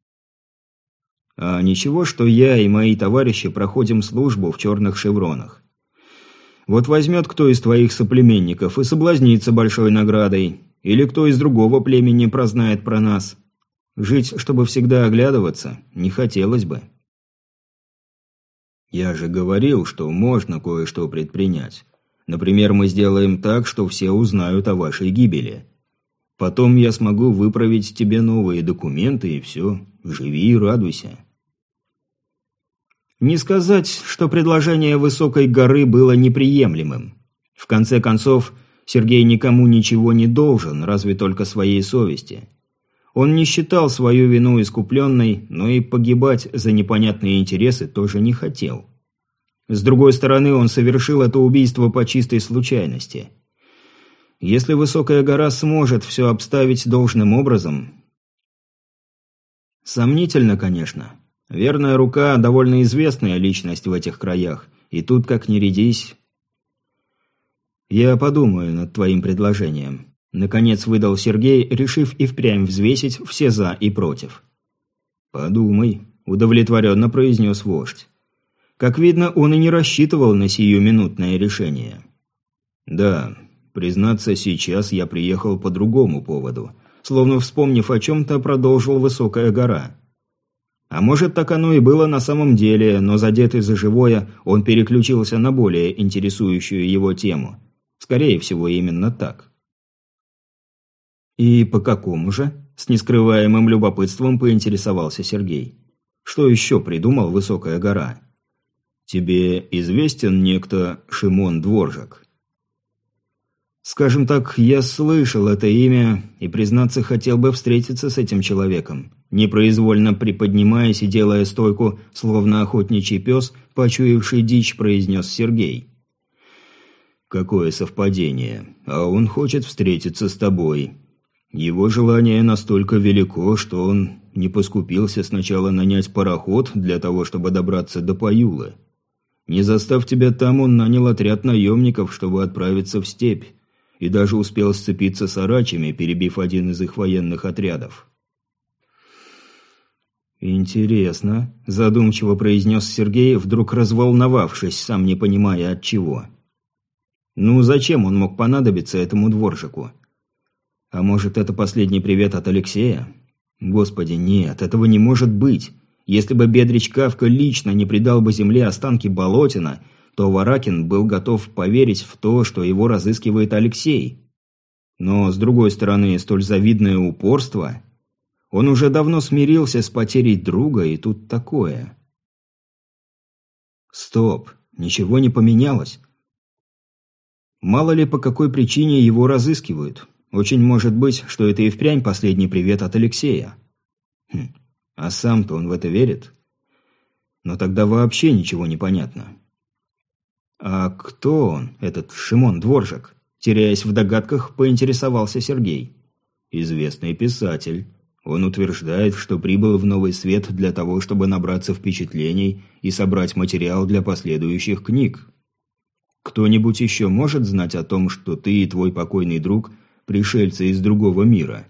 А ничего, что я и мои товарищи проходим службу в черных шевронах. Вот возьмет кто из твоих соплеменников и соблазнится большой наградой, или кто из другого племени прознает про нас. Жить, чтобы всегда оглядываться, не хотелось бы. Я же говорил, что можно кое-что предпринять. Например, мы сделаем так, что все узнают о вашей гибели. Потом я смогу выправить тебе новые документы, и все. Живи и радуйся. Не сказать, что предложение Высокой горы было неприемлемым. В конце концов, Сергей никому ничего не должен, разве только своей совести. Он не считал свою вину искупленной, но и погибать за непонятные интересы тоже не хотел. С другой стороны, он совершил это убийство по чистой случайности. Если Высокая гора сможет все обставить должным образом... Сомнительно, конечно. Верная рука – довольно известная личность в этих краях, и тут как ни рядись. Я подумаю над твоим предложением. Наконец выдал Сергей, решив и впрямь взвесить все «за» и «против». «Подумай», – удовлетворенно произнес вождь. Как видно, он и не рассчитывал на сиюминутное решение. «Да, признаться, сейчас я приехал по другому поводу», словно вспомнив о чем-то, продолжил Высокая гора. А может, так оно и было на самом деле, но задетый за живое, он переключился на более интересующую его тему. Скорее всего, именно так. «И по какому же?» – с нескрываемым любопытством поинтересовался Сергей. «Что еще придумал Высокая гора?» «Тебе известен некто Шимон Дворжак?» «Скажем так, я слышал это имя и, признаться, хотел бы встретиться с этим человеком», непроизвольно приподнимаясь и делая стойку, словно охотничий пес, почуявший дичь, произнес Сергей. «Какое совпадение. А он хочет встретиться с тобой. Его желание настолько велико, что он не поскупился сначала нанять пароход для того, чтобы добраться до Паюлы. Не застав тебя там, он нанял отряд наемников, чтобы отправиться в степь, и даже успел сцепиться с арачами, перебив один из их военных отрядов». «Интересно», – задумчиво произнес Сергей, вдруг разволновавшись, сам не понимая от чего. «Ну, зачем он мог понадобиться этому Дворжаку? А может, это последний привет от Алексея? Господи, нет, этого не может быть. Если бы Бедрич Кавка лично не предал бы земле останки Болотина, то Варакин был готов поверить в то, что его разыскивает Алексей. Но, с другой стороны, столь завидное упорство... Он уже давно смирился с потерей друга, и тут такое. Стоп, ничего не поменялось. Мало ли по какой причине его разыскивают. Очень может быть, что это и впрямь последний привет от Алексея. Хм, а сам-то он в это верит? Но тогда вообще ничего не понятно. А кто он, этот Шимон Дворжак? Теряясь в догадках, поинтересовался Сергей. Известный писатель. Он утверждает, что прибыл в Новый Свет для того, чтобы набраться впечатлений и собрать материал для последующих книг. Кто-нибудь еще может знать о том, что ты и твой покойный друг – пришельцы из другого мира?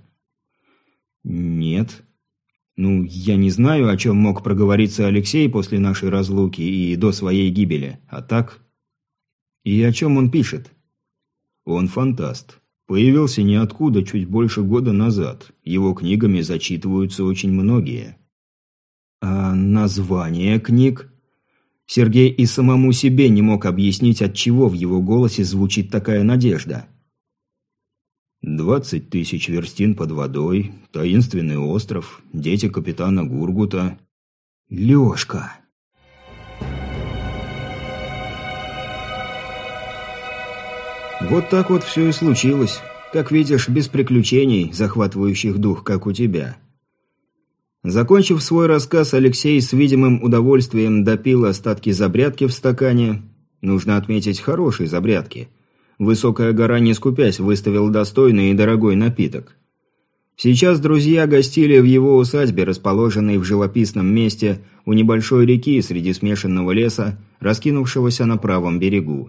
Нет. Ну, я не знаю, о чем мог проговориться Алексей после нашей разлуки и до своей гибели, а так... И о чем он пишет? Он фантаст. Появился ниоткуда чуть больше года назад. Его книгами зачитываются очень многие. А название книг? Сергей и самому себе не мог объяснить, отчего в его голосе звучит такая надежда. «Двадцать тысяч верстин под водой», «Таинственный остров», «Дети капитана Гургута». «Лёшка!» Вот так вот все и случилось. Как видишь, без приключений, захватывающих дух, как у тебя. Закончив свой рассказ, Алексей с видимым удовольствием допил остатки забрядки в стакане. Нужно отметить, хорошие забрядки. Высокая гора, не скупясь, выставил достойный и дорогой напиток. Сейчас друзья гостили в его усадьбе, расположенной в живописном месте у небольшой реки среди смешанного леса, раскинувшегося на правом берегу.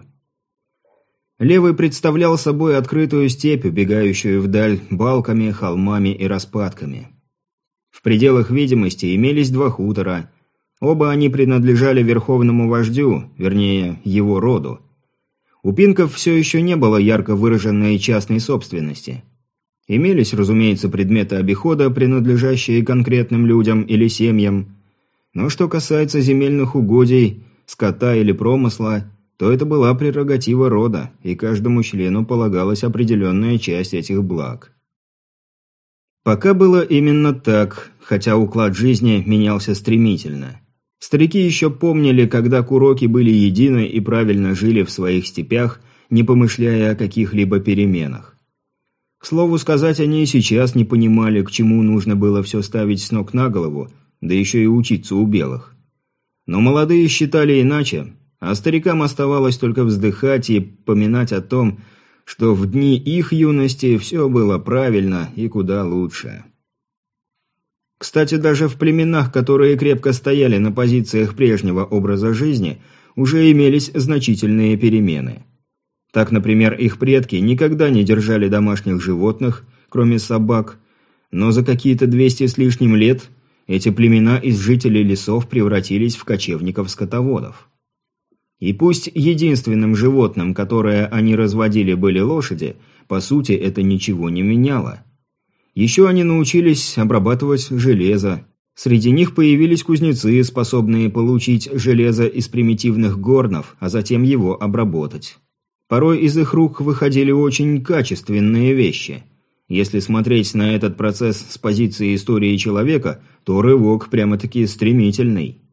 Левый представлял собой открытую степь, убегающую вдаль балками, холмами и распадками. В пределах видимости имелись два хутора. Оба они принадлежали верховному вождю, вернее, его роду. У пинков все еще не было ярко выраженной частной собственности. Имелись, разумеется, предметы обихода, принадлежащие конкретным людям или семьям. Но что касается земельных угодий, скота или промысла, то это была прерогатива рода, и каждому члену полагалась определенная часть этих благ. Пока было именно так, хотя уклад жизни менялся стремительно. Старики еще помнили, когда куроки были едины и правильно жили в своих степях, не помышляя о каких-либо переменах. К слову сказать, они и сейчас не понимали, к чему нужно было все ставить с ног на голову, да еще и учиться у белых. Но молодые считали иначе, а старикам оставалось только вздыхать и поминать о том, что в дни их юности все было правильно и куда лучше. Кстати, даже в племенах, которые крепко стояли на позициях прежнего образа жизни, уже имелись значительные перемены. Так, например, их предки никогда не держали домашних животных, кроме собак, но за какие-то двести с лишним лет эти племена из жителей лесов превратились в кочевников-скотоводов. И пусть единственным животным, которое они разводили, были лошади, по сути это ничего не меняло. Еще они научились обрабатывать железо. Среди них появились кузнецы, способные получить железо из примитивных горнов, а затем его обработать. Порой из их рук выходили очень качественные вещи. Если смотреть на этот процесс с позиции истории человека, то рывок прямо-таки стремительный.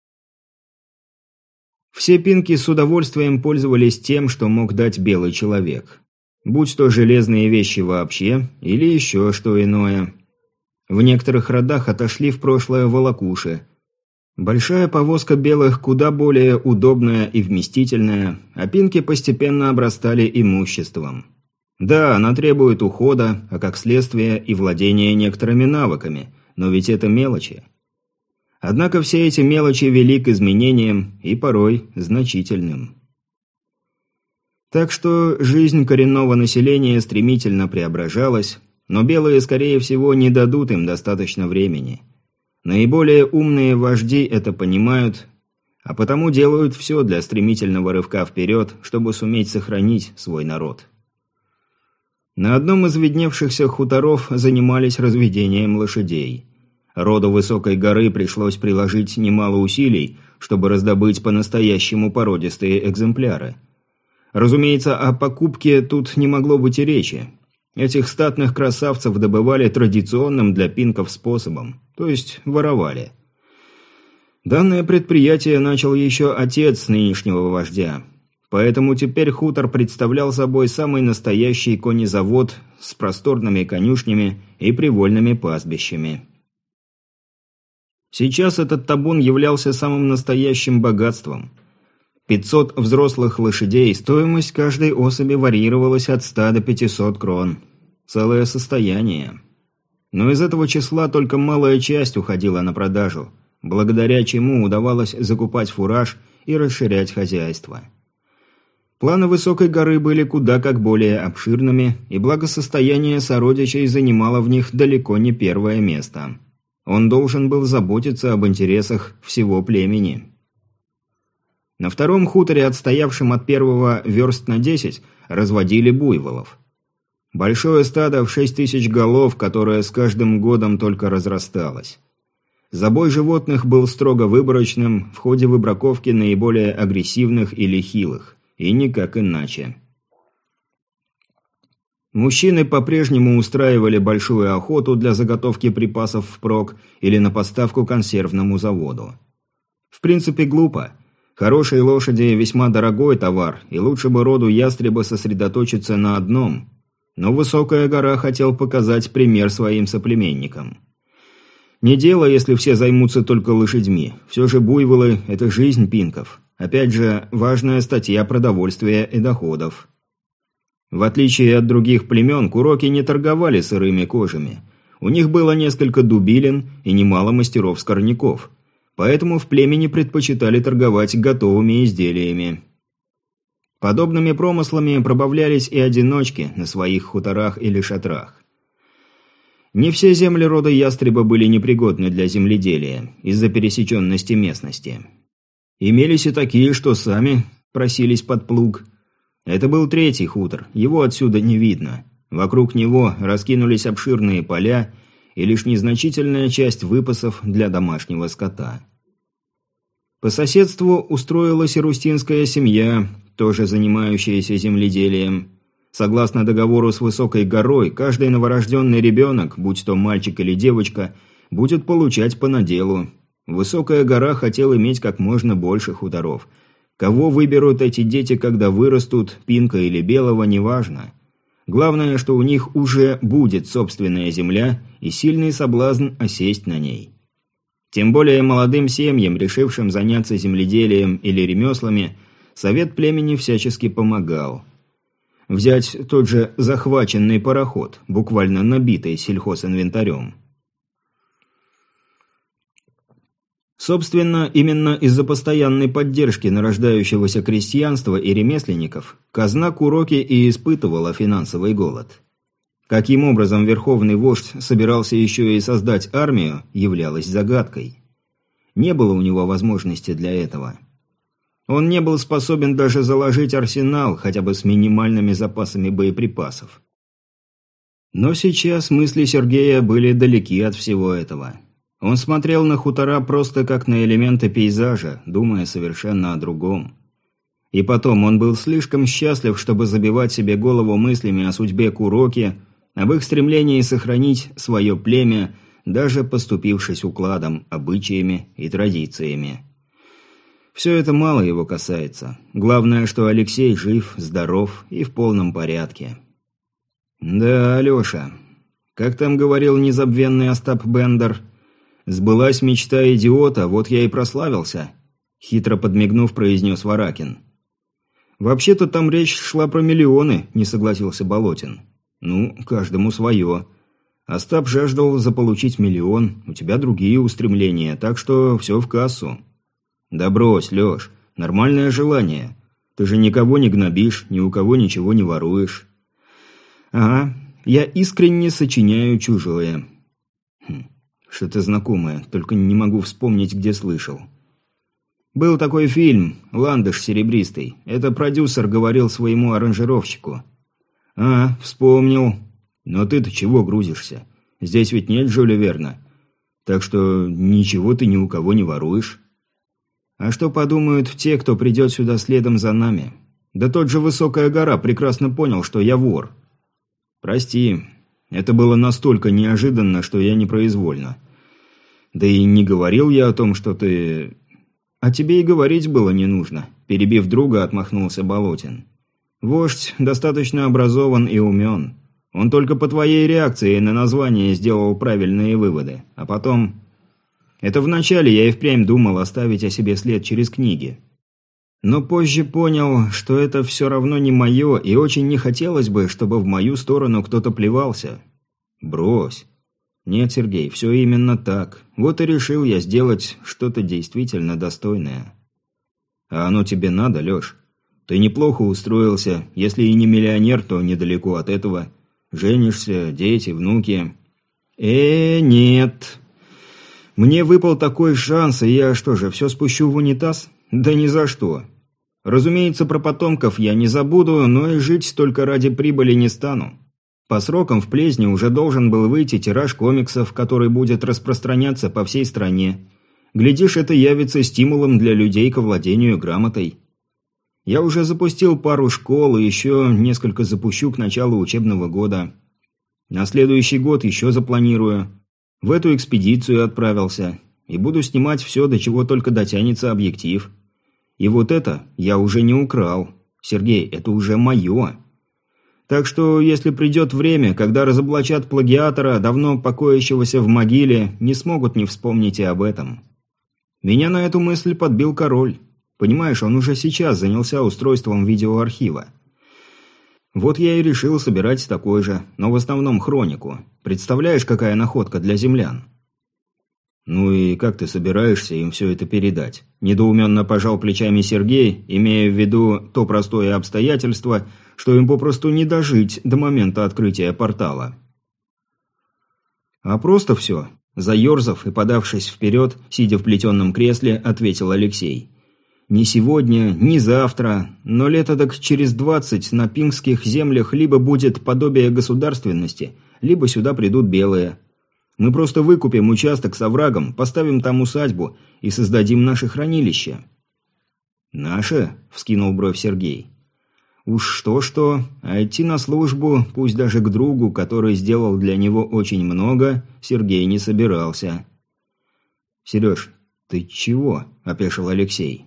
Все пинки с удовольствием пользовались тем, что мог дать белый человек. Будь то железные вещи вообще, или еще что иное. В некоторых родах отошли в прошлое волокуши. Большая повозка белых куда более удобная и вместительная, а пинки постепенно обрастали имуществом. Да, она требует ухода, а как следствие и владения некоторыми навыками, но ведь это мелочи. Однако все эти мелочи вели к изменениям и порой значительным. Так что жизнь коренного населения стремительно преображалась, но белые, скорее всего, не дадут им достаточно времени. Наиболее умные вожди это понимают, а потому делают все для стремительного рывка вперед, чтобы суметь сохранить свой народ. На одном из видневшихся хуторов занимались разведением лошадей. Роду Высокой горы пришлось приложить немало усилий, чтобы раздобыть по-настоящему породистые экземпляры. Разумеется, о покупке тут не могло быть и речи. Этих статных красавцев добывали традиционным для пинков способом, то есть воровали. Данное предприятие начал еще отец нынешнего вождя. Поэтому теперь хутор представлял собой самый настоящий конезавод с просторными конюшнями и привольными пастбищами. Сейчас этот табун являлся самым настоящим богатством. пятьсот взрослых лошадей, стоимость каждой особи варьировалась от ста до пятисот крон. Целое состояние. Но из этого числа только малая часть уходила на продажу, благодаря чему удавалось закупать фураж и расширять хозяйство. Планы Высокой горы были куда как более обширными, и благосостояние сородичей занимало в них далеко не первое место. Он должен был заботиться об интересах всего племени. На втором хуторе, отстоявшем от первого верст на десять, разводили буйволов. Большое стадо в шесть тысяч голов, которое с каждым годом только разрасталось. Забой животных был строго выборочным, в ходе выбраковки наиболее агрессивных или хилых, и никак иначе. Мужчины по-прежнему устраивали большую охоту для заготовки припасов впрок или на поставку консервному заводу. В принципе, глупо. Хорошие лошади – весьма дорогой товар, и лучше бы роду ястреба сосредоточиться на одном. Но Высокая гора хотел показать пример своим соплеменникам. Не дело, если все займутся только лошадьми. Все же буйволы – это жизнь пинков. Опять же, важная статья продовольствия и доходов. В отличие от других племен, куроки не торговали сырыми кожами. У них было несколько дубилин и немало мастеров-скорняков. Поэтому в племени предпочитали торговать готовыми изделиями. Подобными промыслами пробавлялись и одиночки на своих хуторах или шатрах. Не все земли рода ястреба были непригодны для земледелия из-за пересеченности местности. Имелись и такие, что сами просились под плуг. Это был третий хутор, его отсюда не видно. Вокруг него раскинулись обширные поля и лишь незначительная часть выпасов для домашнего скота. По соседству устроилась и рустинская семья, тоже занимающаяся земледелием. Согласно договору с Высокой горой, каждый новорожденный ребенок, будь то мальчик или девочка, будет получать по наделу. Высокая гора хотела иметь как можно больше хуторов. Кого выберут эти дети, когда вырастут, Пинка или Белого, неважно. Главное, что у них уже будет собственная земля и сильный соблазн осесть на ней. Тем более молодым семьям, решившим заняться земледелием или ремеслами, совет племени всячески помогал. Взять тот же захваченный пароход, буквально набитый сельхозинвентарем. Собственно, именно из-за постоянной поддержки нарождающегося крестьянства и ремесленников казна Куроки и испытывала финансовый голод. Каким образом верховный вождь собирался еще и создать армию, являлось загадкой. Не было у него возможности для этого. Он не был способен даже заложить арсенал, хотя бы с минимальными запасами боеприпасов. Но сейчас мысли Сергея были далеки от всего этого. Он смотрел на хутора просто как на элементы пейзажа, думая совершенно о другом. И потом, он был слишком счастлив, чтобы забивать себе голову мыслями о судьбе Куроки, об их стремлении сохранить свое племя, даже поступившись укладом, обычаями и традициями. Все это мало его касается. Главное, что Алексей жив, здоров и в полном порядке. Да, Алеша, как там говорил незабвенный Остап Бендер, «Сбылась мечта идиота, вот я и прославился», — хитро подмигнув, произнес Варакин. «Вообще-то там речь шла про миллионы», — не согласился Болотин. «Ну, каждому свое. Остап жаждал заполучить миллион, у тебя другие устремления, так что все в кассу». «Да брось, Леш, нормальное желание. Ты же никого не гнобишь, ни у кого ничего не воруешь». «Ага, я искренне сочиняю чужое». Хм. Что-то знакомое, только не могу вспомнить, где слышал. Был такой фильм «Ландыш серебристый». Это продюсер говорил своему аранжировщику. «А, вспомнил. Но ты-то чего грузишься? Здесь ведь нет Жюля Верна. Так что ничего ты ни у кого не воруешь». «А что подумают те, кто придет сюда следом за нами? Да тот же Высокая гора прекрасно понял, что я вор». «Прости». Это было настолько неожиданно, что я непроизвольно. Да и не говорил я о том, что ты... «А тебе и говорить было не нужно», – перебив друга, отмахнулся Болотин. «Вождь достаточно образован и умен. Он только по твоей реакции на название сделал правильные выводы. А потом... Это вначале я и впрямь думал оставить о себе след через книги. Но позже понял, что это все равно не мое, и очень не хотелось бы, чтобы в мою сторону кто-то плевался. Брось. Нет, Сергей, все именно так. Вот и решил я сделать что-то действительно достойное. А оно тебе надо, Леш? Ты неплохо устроился, если и не миллионер, то недалеко от этого. Женишься, дети, внуки. Э, нет. Мне выпал такой шанс, и я что же, все спущу в унитаз? Да ни за что. Разумеется, про потомков я не забуду, но и жить только ради прибыли не стану. По срокам в Плезне уже должен был выйти тираж комиксов, который будет распространяться по всей стране. Глядишь, это явится стимулом для людей к владению грамотой. Я уже запустил пару школ и еще несколько запущу к началу учебного года. На следующий год еще запланирую. В эту экспедицию отправился. И буду снимать все, до чего только дотянется объектив. И вот это я уже не украл. Сергей, это уже мое. Так что, если придет время, когда разоблачат плагиатора, давно покоящегося в могиле, не смогут не вспомнить и об этом. Меня на эту мысль подбил король. Понимаешь, он уже сейчас занялся устройством видеоархива. Вот я и решил собирать такой же, но в основном хронику. Представляешь, какая находка для землян? Ну и как ты собираешься им все это передать? Недоуменно пожал плечами Сергей, имея в виду то простое обстоятельство, что им попросту не дожить до момента открытия портала. А просто все. Заерзав и подавшись вперед, сидя в плетеном кресле, ответил Алексей. Ни сегодня, ни завтра, но лет эдак через двадцать на пингских землях либо будет подобие государственности, либо сюда придут белые. Мы просто выкупим участок с оврагом, поставим там усадьбу и создадим наше хранилище». «Наше?» – вскинул бровь Сергей. «Уж что-что, а идти на службу, пусть даже к другу, который сделал для него очень много, Сергей не собирался». «Сереж, ты чего?» – опешил Алексей.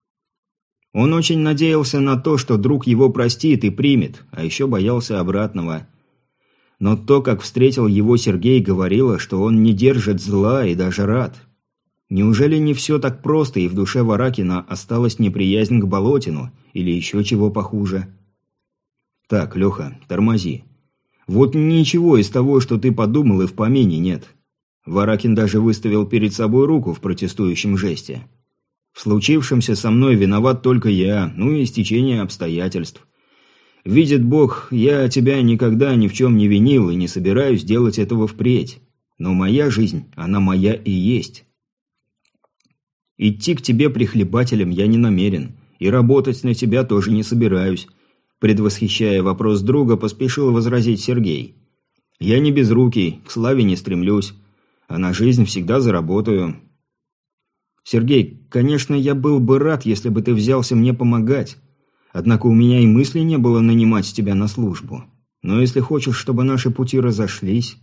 Он очень надеялся на то, что друг его простит и примет, а еще боялся обратного. Но то, как встретил его Сергей, говорило, что он не держит зла и даже рад. Неужели не все так просто, и в душе Варакина осталась неприязнь к Болотину или еще чего похуже? Так, Леха, тормози. Вот ничего из того, что ты подумал, и в помине нет. Варакин даже выставил перед собой руку в протестующем жесте. В случившемся со мной виноват только я, ну и стечение обстоятельств. Видит Бог, я тебя никогда ни в чем не винил и не собираюсь делать этого впредь. Но моя жизнь, она моя и есть. Идти к тебе прихлебателем я не намерен, и работать на тебя тоже не собираюсь. Предвосхищая вопрос друга, поспешил возразить Сергей. Я не безрукий, к славе не стремлюсь, а на жизнь всегда заработаю. Сергей, конечно, я был бы рад, если бы ты взялся мне помогать. Однако у меня и мысли не было нанимать тебя на службу. Но если хочешь, чтобы наши пути разошлись...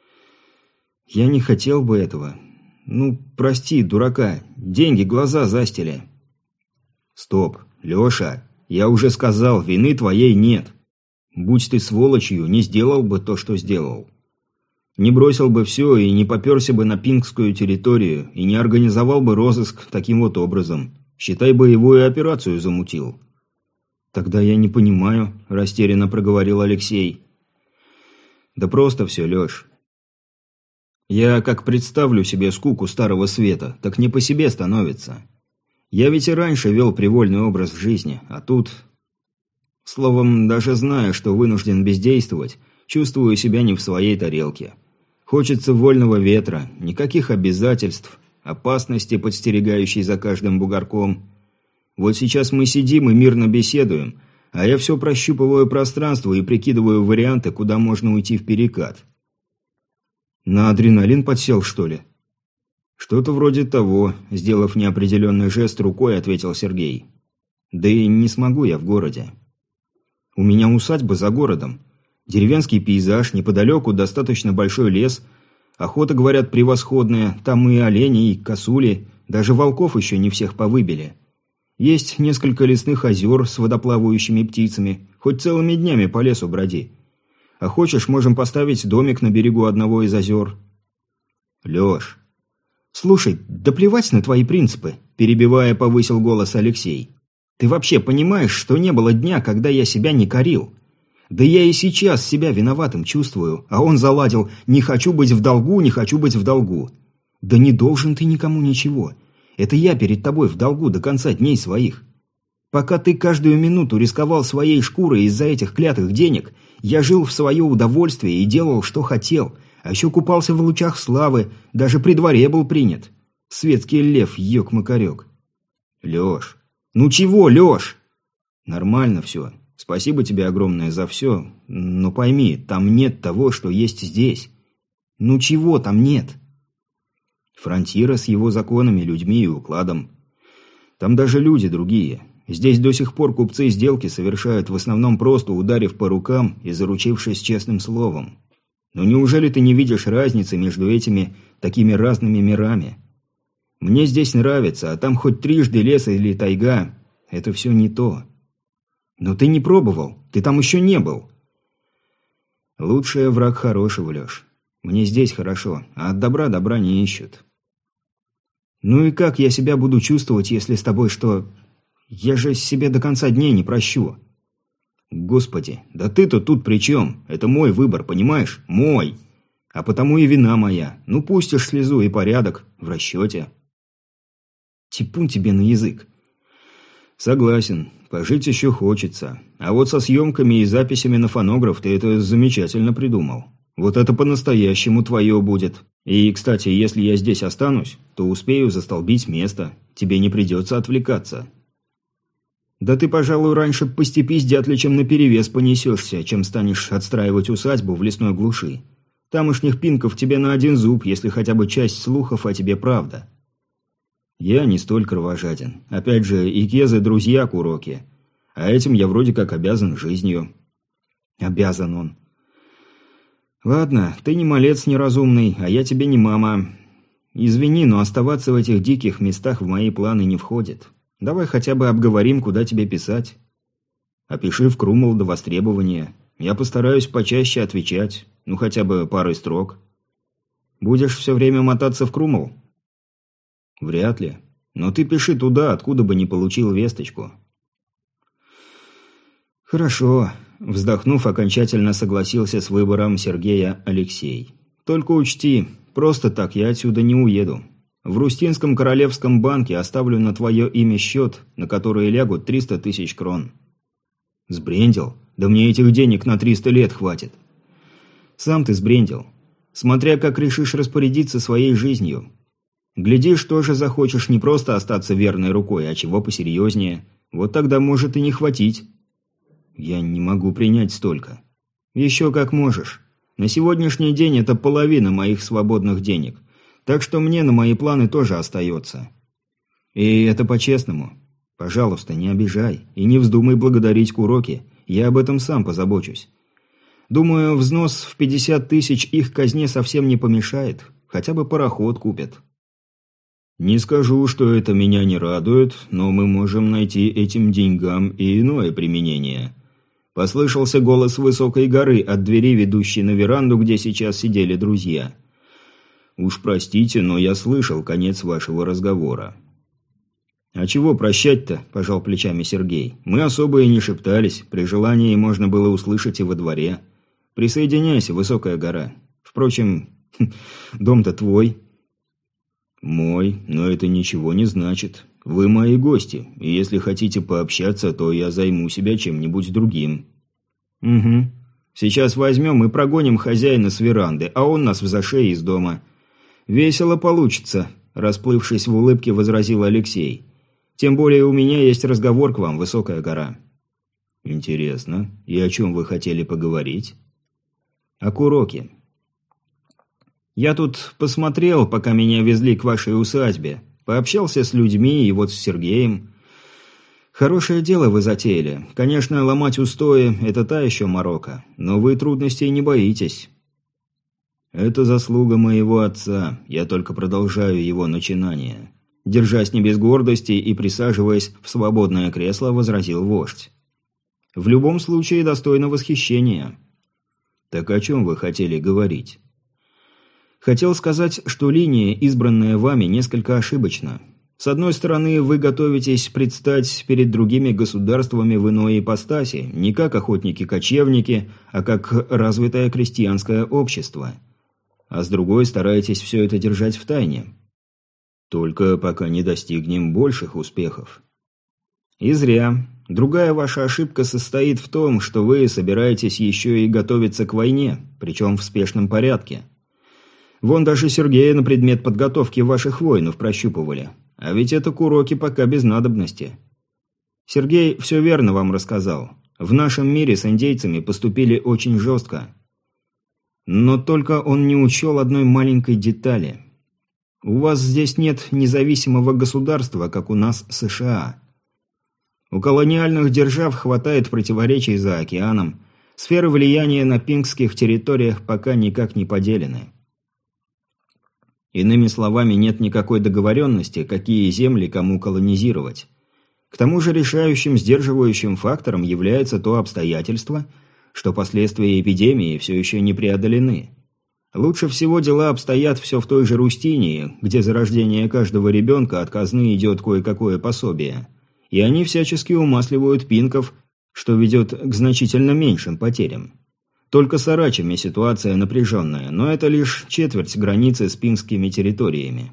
Я не хотел бы этого. Ну, прости, дурака, деньги глаза застили. Стоп, Леша, я уже сказал, вины твоей нет. Будь ты сволочью, не сделал бы то, что сделал. Не бросил бы все и не поперся бы на пингскую территорию, и не организовал бы розыск таким вот образом. Считай, боевую операцию замутил. «Тогда я не понимаю», – растерянно проговорил Алексей. «Да просто все, Леш. Я как представлю себе скуку Старого Света, так не по себе становится. Я ведь и раньше вел привольный образ жизни, а тут... Словом, даже зная, что вынужден бездействовать, чувствую себя не в своей тарелке. Хочется вольного ветра, никаких обязательств, опасности, подстерегающей за каждым бугорком. Вот сейчас мы сидим и мирно беседуем, а я все прощупываю пространство и прикидываю варианты, куда можно уйти в перекат». «На адреналин подсел, что ли?» «Что-то вроде того», – сделав неопределенный жест рукой, ответил Сергей. «Да и не смогу я в городе. У меня усадьба за городом. Деревенский пейзаж, неподалеку достаточно большой лес. Охота, говорят, превосходная, там и олени, и косули, Даже волков еще не всех повыбили. Есть несколько лесных озер с водоплавающими птицами. Хоть целыми днями по лесу броди. А хочешь, можем поставить домик на берегу одного из озер. Леш. Слушай, да плевать на твои принципы, перебивая, повысил голос Алексей. Ты вообще понимаешь, что не было дня, когда я себя не корил? Да я и сейчас себя виноватым чувствую, а он заладил «не хочу быть в долгу, не хочу быть в долгу». Да не должен ты никому ничего. Это я перед тобой в долгу до конца дней своих. Пока ты каждую минуту рисковал своей шкурой из-за этих клятых денег, я жил в свое удовольствие и делал, что хотел, а еще купался в лучах славы, даже при дворе был принят. Светский лев, ёк-макарёк. Леш. Ну чего, Леш? Нормально все. Спасибо тебе огромное за все, но пойми, там нет того, что есть здесь. Ну чего там нет? Фронтира с его законами, людьми и укладом. Там даже люди другие. Здесь до сих пор купцы сделки совершают в основном просто ударив по рукам и заручившись честным словом. Но неужели ты не видишь разницы между этими такими разными мирами? Мне здесь нравится, а там хоть трижды лес или тайга, это все не то. Но ты не пробовал, ты там еще не был. Лучший враг хорошего, Леш. Мне здесь хорошо, а от добра добра не ищут. Ну и как я себя буду чувствовать, если с тобой что... Я же себе до конца дней не прощу. Господи, да ты-то тут при чем? Это мой выбор, понимаешь? Мой. А потому и вина моя. Ну пустишь слезу и порядок, в расчете. Типун тебе на язык. Согласен, пожить еще хочется. А вот со съемками и записями на фонограф ты это замечательно придумал. Вот это по-настоящему твое будет. И, кстати, если я здесь останусь, то успею застолбить место. Тебе не придется отвлекаться. Да ты, пожалуй, раньше по степи с дятличем наперевес понесешься, чем станешь отстраивать усадьбу в лесной глуши. Тамошних пинков тебе на один зуб, если хотя бы часть слухов о тебе правда. Я не столь кровожаден. Опять же, и кезы друзья к уроке. А этим я вроде как обязан жизнью. Обязан он. Ладно, ты не малец неразумный, а я тебе не мама. Извини, но оставаться в этих диких местах в мои планы не входит. Давай хотя бы обговорим, куда тебе писать. Опиши в Крумол до востребования. Я постараюсь почаще отвечать, ну хотя бы парой строк. Будешь все время мотаться в Крумол? Вряд ли. Но ты пиши туда, откуда бы не получил весточку. Хорошо. Вздохнув, окончательно согласился с выбором Сергея Алексей. Только учти, просто так я отсюда не уеду. В Рустинском Королевском банке оставлю на твое имя счет, на который лягут триста тысяч крон. Сбрендил? Да мне этих денег на триста лет хватит. Сам ты сбрендил. Смотря как решишь распорядиться своей жизнью. Глядишь, тоже захочешь не просто остаться верной рукой, а чего посерьезнее. Вот тогда может и не хватить. Я не могу принять столько. Еще как можешь. На сегодняшний день это половина моих свободных денег. Так что мне на мои планы тоже остается. И это по-честному. Пожалуйста, не обижай и не вздумай благодарить Куроки. Я об этом сам позабочусь. Думаю, взнос в пятьдесят тысяч их казне совсем не помешает. Хотя бы пароход купят. Не скажу, что это меня не радует, но мы можем найти этим деньгам и иное применение. Послышался голос высокой горы от двери, ведущей на веранду, где сейчас сидели друзья. «Уж простите, но я слышал конец вашего разговора». «А чего прощать-то?» – пожал плечами Сергей. «Мы особо и не шептались. При желании можно было услышать и во дворе. Присоединяйся, высокая гора. Впрочем, дом-то твой». «Мой, но это ничего не значит. Вы мои гости, и если хотите пообщаться, то я займу себя чем-нибудь другим». «Угу. Сейчас возьмем и прогоним хозяина с веранды, а он нас в зашей из дома». «Весело получится», – расплывшись в улыбке, возразил Алексей. «Тем более у меня есть разговор к вам, высокая гора». «Интересно. И о чем вы хотели поговорить?» «О Куроке. Я тут посмотрел, пока меня везли к вашей усадьбе. Пообщался с людьми и вот с Сергеем. Хорошее дело вы затеяли. Конечно, ломать устои – это та еще морока, но вы трудностей не боитесь». «Это заслуга моего отца, я только продолжаю его начинание. Держась не без гордости и присаживаясь в свободное кресло, возразил вождь. В любом случае достойно восхищения. Так о чем вы хотели говорить? Хотел сказать, что линия, избранная вами, несколько ошибочна. С одной стороны, вы готовитесь предстать перед другими государствами в иной ипостаси, не как охотники-кочевники, а как развитое крестьянское общество. А с другой, стараетесь все это держать в тайне. Только пока не достигнем больших успехов. И зря. Другая ваша ошибка состоит в том, что вы собираетесь еще и готовиться к войне, причем в спешном порядке. Вон даже Сергея на предмет подготовки ваших воинов прощупывали. А ведь это к уроке пока без надобности. Сергей все верно вам рассказал. В нашем мире с индейцами поступили очень жестко. Но только он не учел одной маленькой детали. У вас здесь нет независимого государства, как у нас США. У колониальных держав хватает противоречий за океаном. Сферы влияния на пингских территориях пока никак не поделены. Иными словами, нет никакой договоренности, какие земли кому колонизировать. К тому же решающим сдерживающим фактором является то обстоятельство, что последствия эпидемии все еще не преодолены. Лучше всего дела обстоят все в той же Рустинии, где за рождение каждого ребенка от казны идет кое-какое пособие. И они всячески умасливают пинков, что ведет к значительно меньшим потерям. Только с арачами ситуация напряженная, но это лишь четверть границы с пингскими территориями.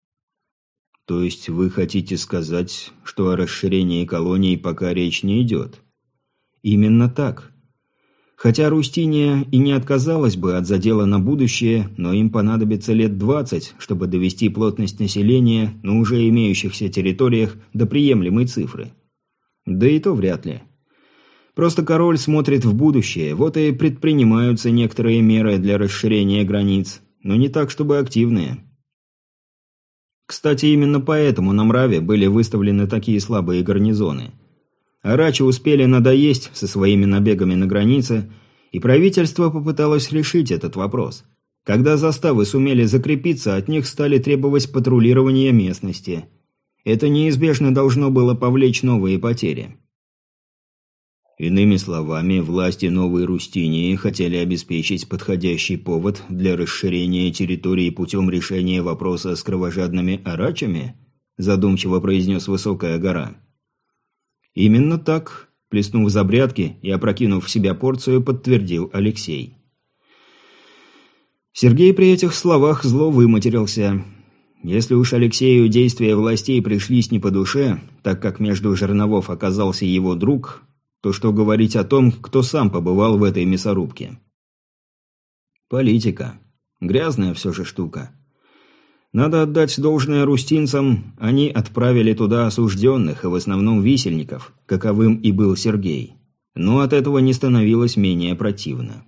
То есть вы хотите сказать, что о расширении колоний пока речь не идет? Именно так. Хотя Рустиния и не отказалась бы от задела на будущее, но им понадобится лет двадцать, чтобы довести плотность населения на уже имеющихся территориях до приемлемой цифры. Да и то вряд ли. Просто король смотрит в будущее, вот и предпринимаются некоторые меры для расширения границ, но не так, чтобы активные. Кстати, именно поэтому на Мраве были выставлены такие слабые гарнизоны. Арачи успели надоесть со своими набегами на границе, и правительство попыталось решить этот вопрос. Когда заставы сумели закрепиться, от них стали требовать патрулирования местности. Это неизбежно должно было повлечь новые потери. Иными словами, власти Новой Рустинии хотели обеспечить подходящий повод для расширения территории путем решения вопроса с кровожадными арачами, задумчиво произнес Высокая гора. Именно так, плеснув забрядки и опрокинув в себя порцию, подтвердил Алексей. Сергей при этих словах зло выматерился. Если уж Алексею действия властей пришлись не по душе, так как между жерновов оказался его друг, то что говорить о том, кто сам побывал в этой мясорубке? Политика. Грязная все же штука. Надо отдать должное рустинцам, они отправили туда осужденных, и в основном висельников, каковым и был Сергей. Но от этого не становилось менее противно.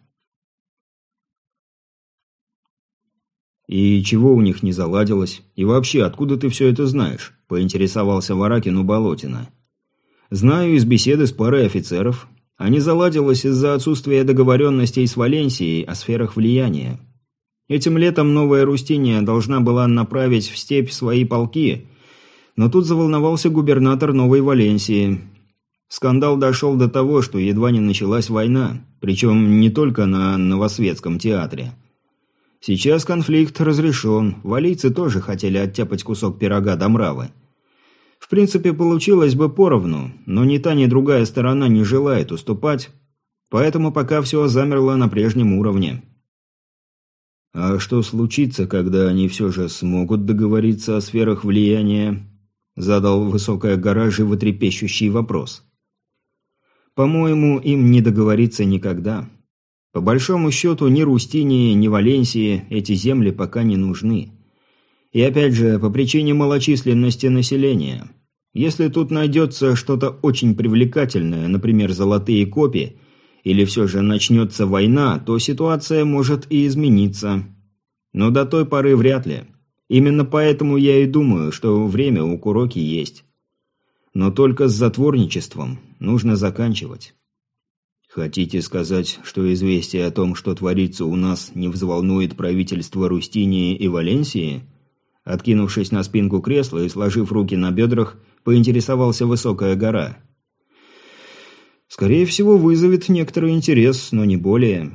«И чего у них не заладилось? И вообще, откуда ты все это знаешь?» – поинтересовался Варакин у Болотина. «Знаю из беседы с парой офицеров. А не заладилось из-за отсутствия договоренностей с Валенсией о сферах влияния. Этим летом Новая Рустиния должна была направить в степь свои полки, но тут заволновался губернатор Новой Валенсии. Скандал дошел до того, что едва не началась война, причем не только на Новосветском театре. Сейчас конфликт разрешен, валийцы тоже хотели оттяпать кусок пирога до Мравы. В принципе, получилось бы поровну, но ни та, ни другая сторона не желает уступать, поэтому пока все замерло на прежнем уровне». «А что случится, когда они все же смогут договориться о сферах влияния?» – задал Высокая гора животрепещущий вопрос. «По-моему, им не договориться никогда. По большому счету, ни Рустинии, ни Валенсии эти земли пока не нужны. И опять же, по причине малочисленности населения. Если тут найдется что-то очень привлекательное, например, золотые копии, или все же начнется война, то ситуация может и измениться. Но до той поры вряд ли. Именно поэтому я и думаю, что время у Куроки есть. Но только с затворничеством нужно заканчивать». «Хотите сказать, что известие о том, что творится у нас, не взволнует правительство Рустинии и Валенсии?» Откинувшись на спинку кресла и сложив руки на бедрах, поинтересовался Высокая гора. «Скорее всего, вызовет некоторый интерес, но не более.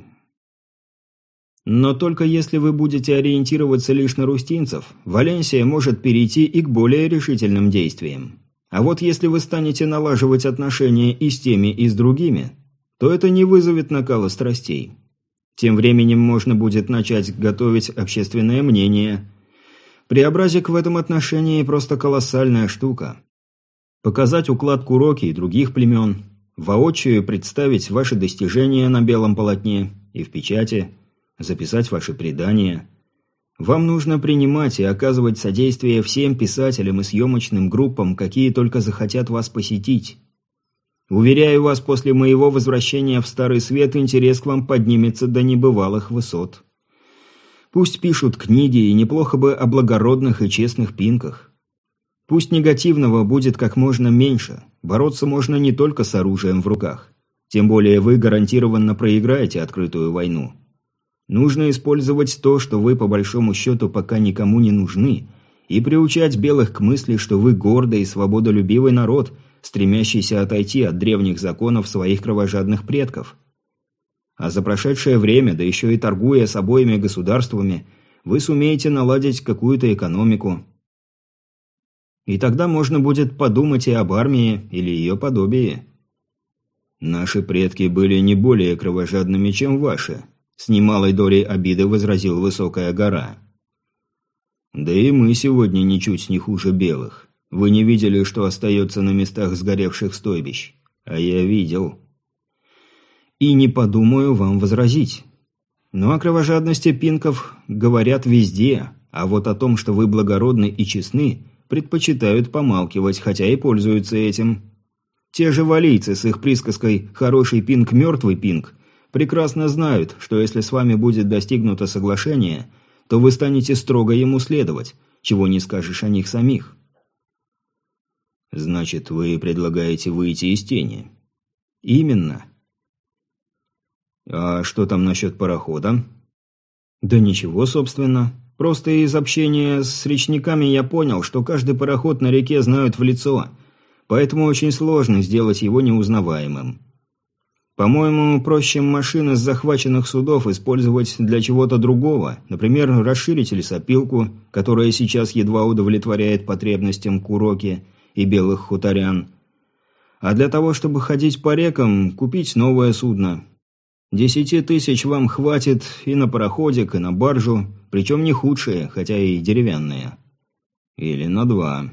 Но только если вы будете ориентироваться лишь на рустинцев, Валенсия может перейти и к более решительным действиям. А вот если вы станете налаживать отношения и с теми, и с другими, то это не вызовет накала страстей. Тем временем можно будет начать готовить общественное мнение. Преобразик в этом отношении просто колоссальная штука. Показать уклад Куроки и других племен, воочию представить ваши достижения на белом полотне и в печати, записать ваши предания. Вам нужно принимать и оказывать содействие всем писателям и съемочным группам, какие только захотят вас посетить. Уверяю вас, после моего возвращения в Старый Свет интерес к вам поднимется до небывалых высот. Пусть пишут книги, и неплохо бы о благородных и честных пинках. Пусть негативного будет как можно меньше. Бороться можно не только с оружием в руках. Тем более вы гарантированно проиграете открытую войну. Нужно использовать то, что вы по большому счету пока никому не нужны, и приучать белых к мысли, что вы гордый и свободолюбивый народ, стремящийся отойти от древних законов своих кровожадных предков. А за прошедшее время, да еще и торгуя с обоими государствами, вы сумеете наладить какую-то экономику. И тогда можно будет подумать и об армии или ее подобии. Наши предки были не более кровожадными, чем ваши, с немалой долей обиды возразил Высокая гора. Да и мы сегодня ничуть не хуже белых. Вы не видели, что остается на местах сгоревших стойбищ? А я видел. И не подумаю вам возразить. Но о кровожадности пинков говорят везде, а вот о том, что вы благородны и честны, предпочитают помалкивать, хотя и пользуются этим. Те же валийцы с их присказкой «хороший пинк, мертвый пинк» прекрасно знают, что если с вами будет достигнуто соглашение, то вы станете строго ему следовать, чего не скажешь о них самих. Значит, вы предлагаете выйти из тени? Именно. А что там насчет парохода? Да ничего, собственно. Просто из общения с речниками я понял, что каждый пароход на реке знают в лицо, поэтому очень сложно сделать его неузнаваемым. По-моему, проще машины с захваченных судов использовать для чего-то другого, например, расширить лесопилку, которая сейчас едва удовлетворяет потребностям Куроки и белых хуторян. А для того, чтобы ходить по рекам, купить новое судно. Десяти тысяч вам хватит и на пароходик, и на баржу, причем не худшие, хотя и деревянные. Или на два.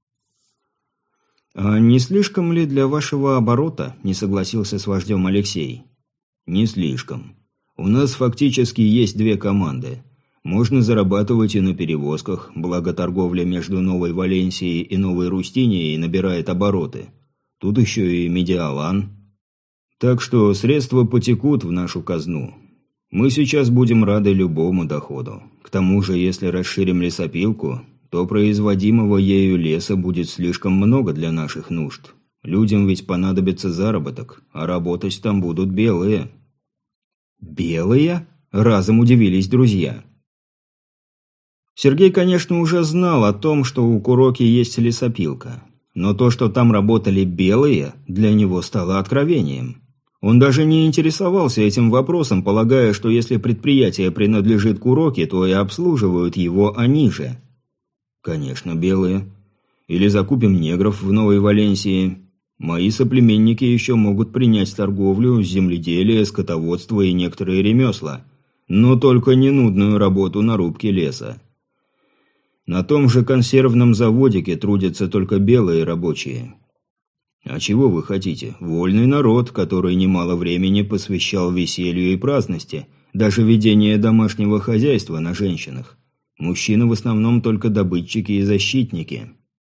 «А не слишком ли для вашего оборота?» – не согласился с вождем Алексей. «Не слишком. У нас фактически есть две команды. Можно зарабатывать и на перевозках, благо торговля между Новой Валенсией и Новой Рустинией набирает обороты. Тут еще и Медиалан. Так что средства потекут в нашу казну. Мы сейчас будем рады любому доходу. К тому же, если расширим лесопилку, то производимого ею леса будет слишком много для наших нужд. Людям ведь понадобится заработок, а работать там будут белые». «Белые?» – разом удивились друзья. Сергей, конечно, уже знал о том, что у Куроки есть лесопилка. Но то, что там работали белые, для него стало откровением. Он даже не интересовался этим вопросом, полагая, что если предприятие принадлежит Куроке, то и обслуживают его они же. Конечно, белые. Или закупим негров в Новой Валенсии. Мои соплеменники еще могут принять торговлю, земледелие, скотоводство и некоторые ремесла. Но только не нудную работу на рубке леса. На том же консервном заводике трудятся только белые рабочие. А чего вы хотите? Вольный народ, который немало времени посвящал веселью и праздности, даже ведение домашнего хозяйства на женщинах. Мужчины в основном только добытчики и защитники.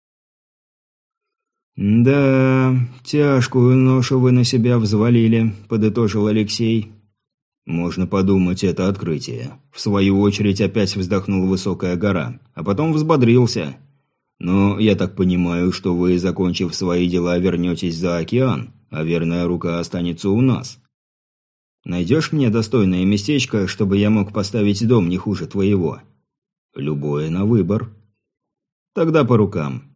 «Да, тяжкую ношу вы на себя взвалили», – подытожил Алексей. «Можно подумать, это открытие». В свою очередь опять вздохнул Высокая гора, а потом взбодрился. «Но я так понимаю, что вы, закончив свои дела, вернетесь за океан, а верная рука останется у нас. Найдешь мне достойное местечко, чтобы я мог поставить дом не хуже твоего?» «Любое на выбор». Тогда по рукам.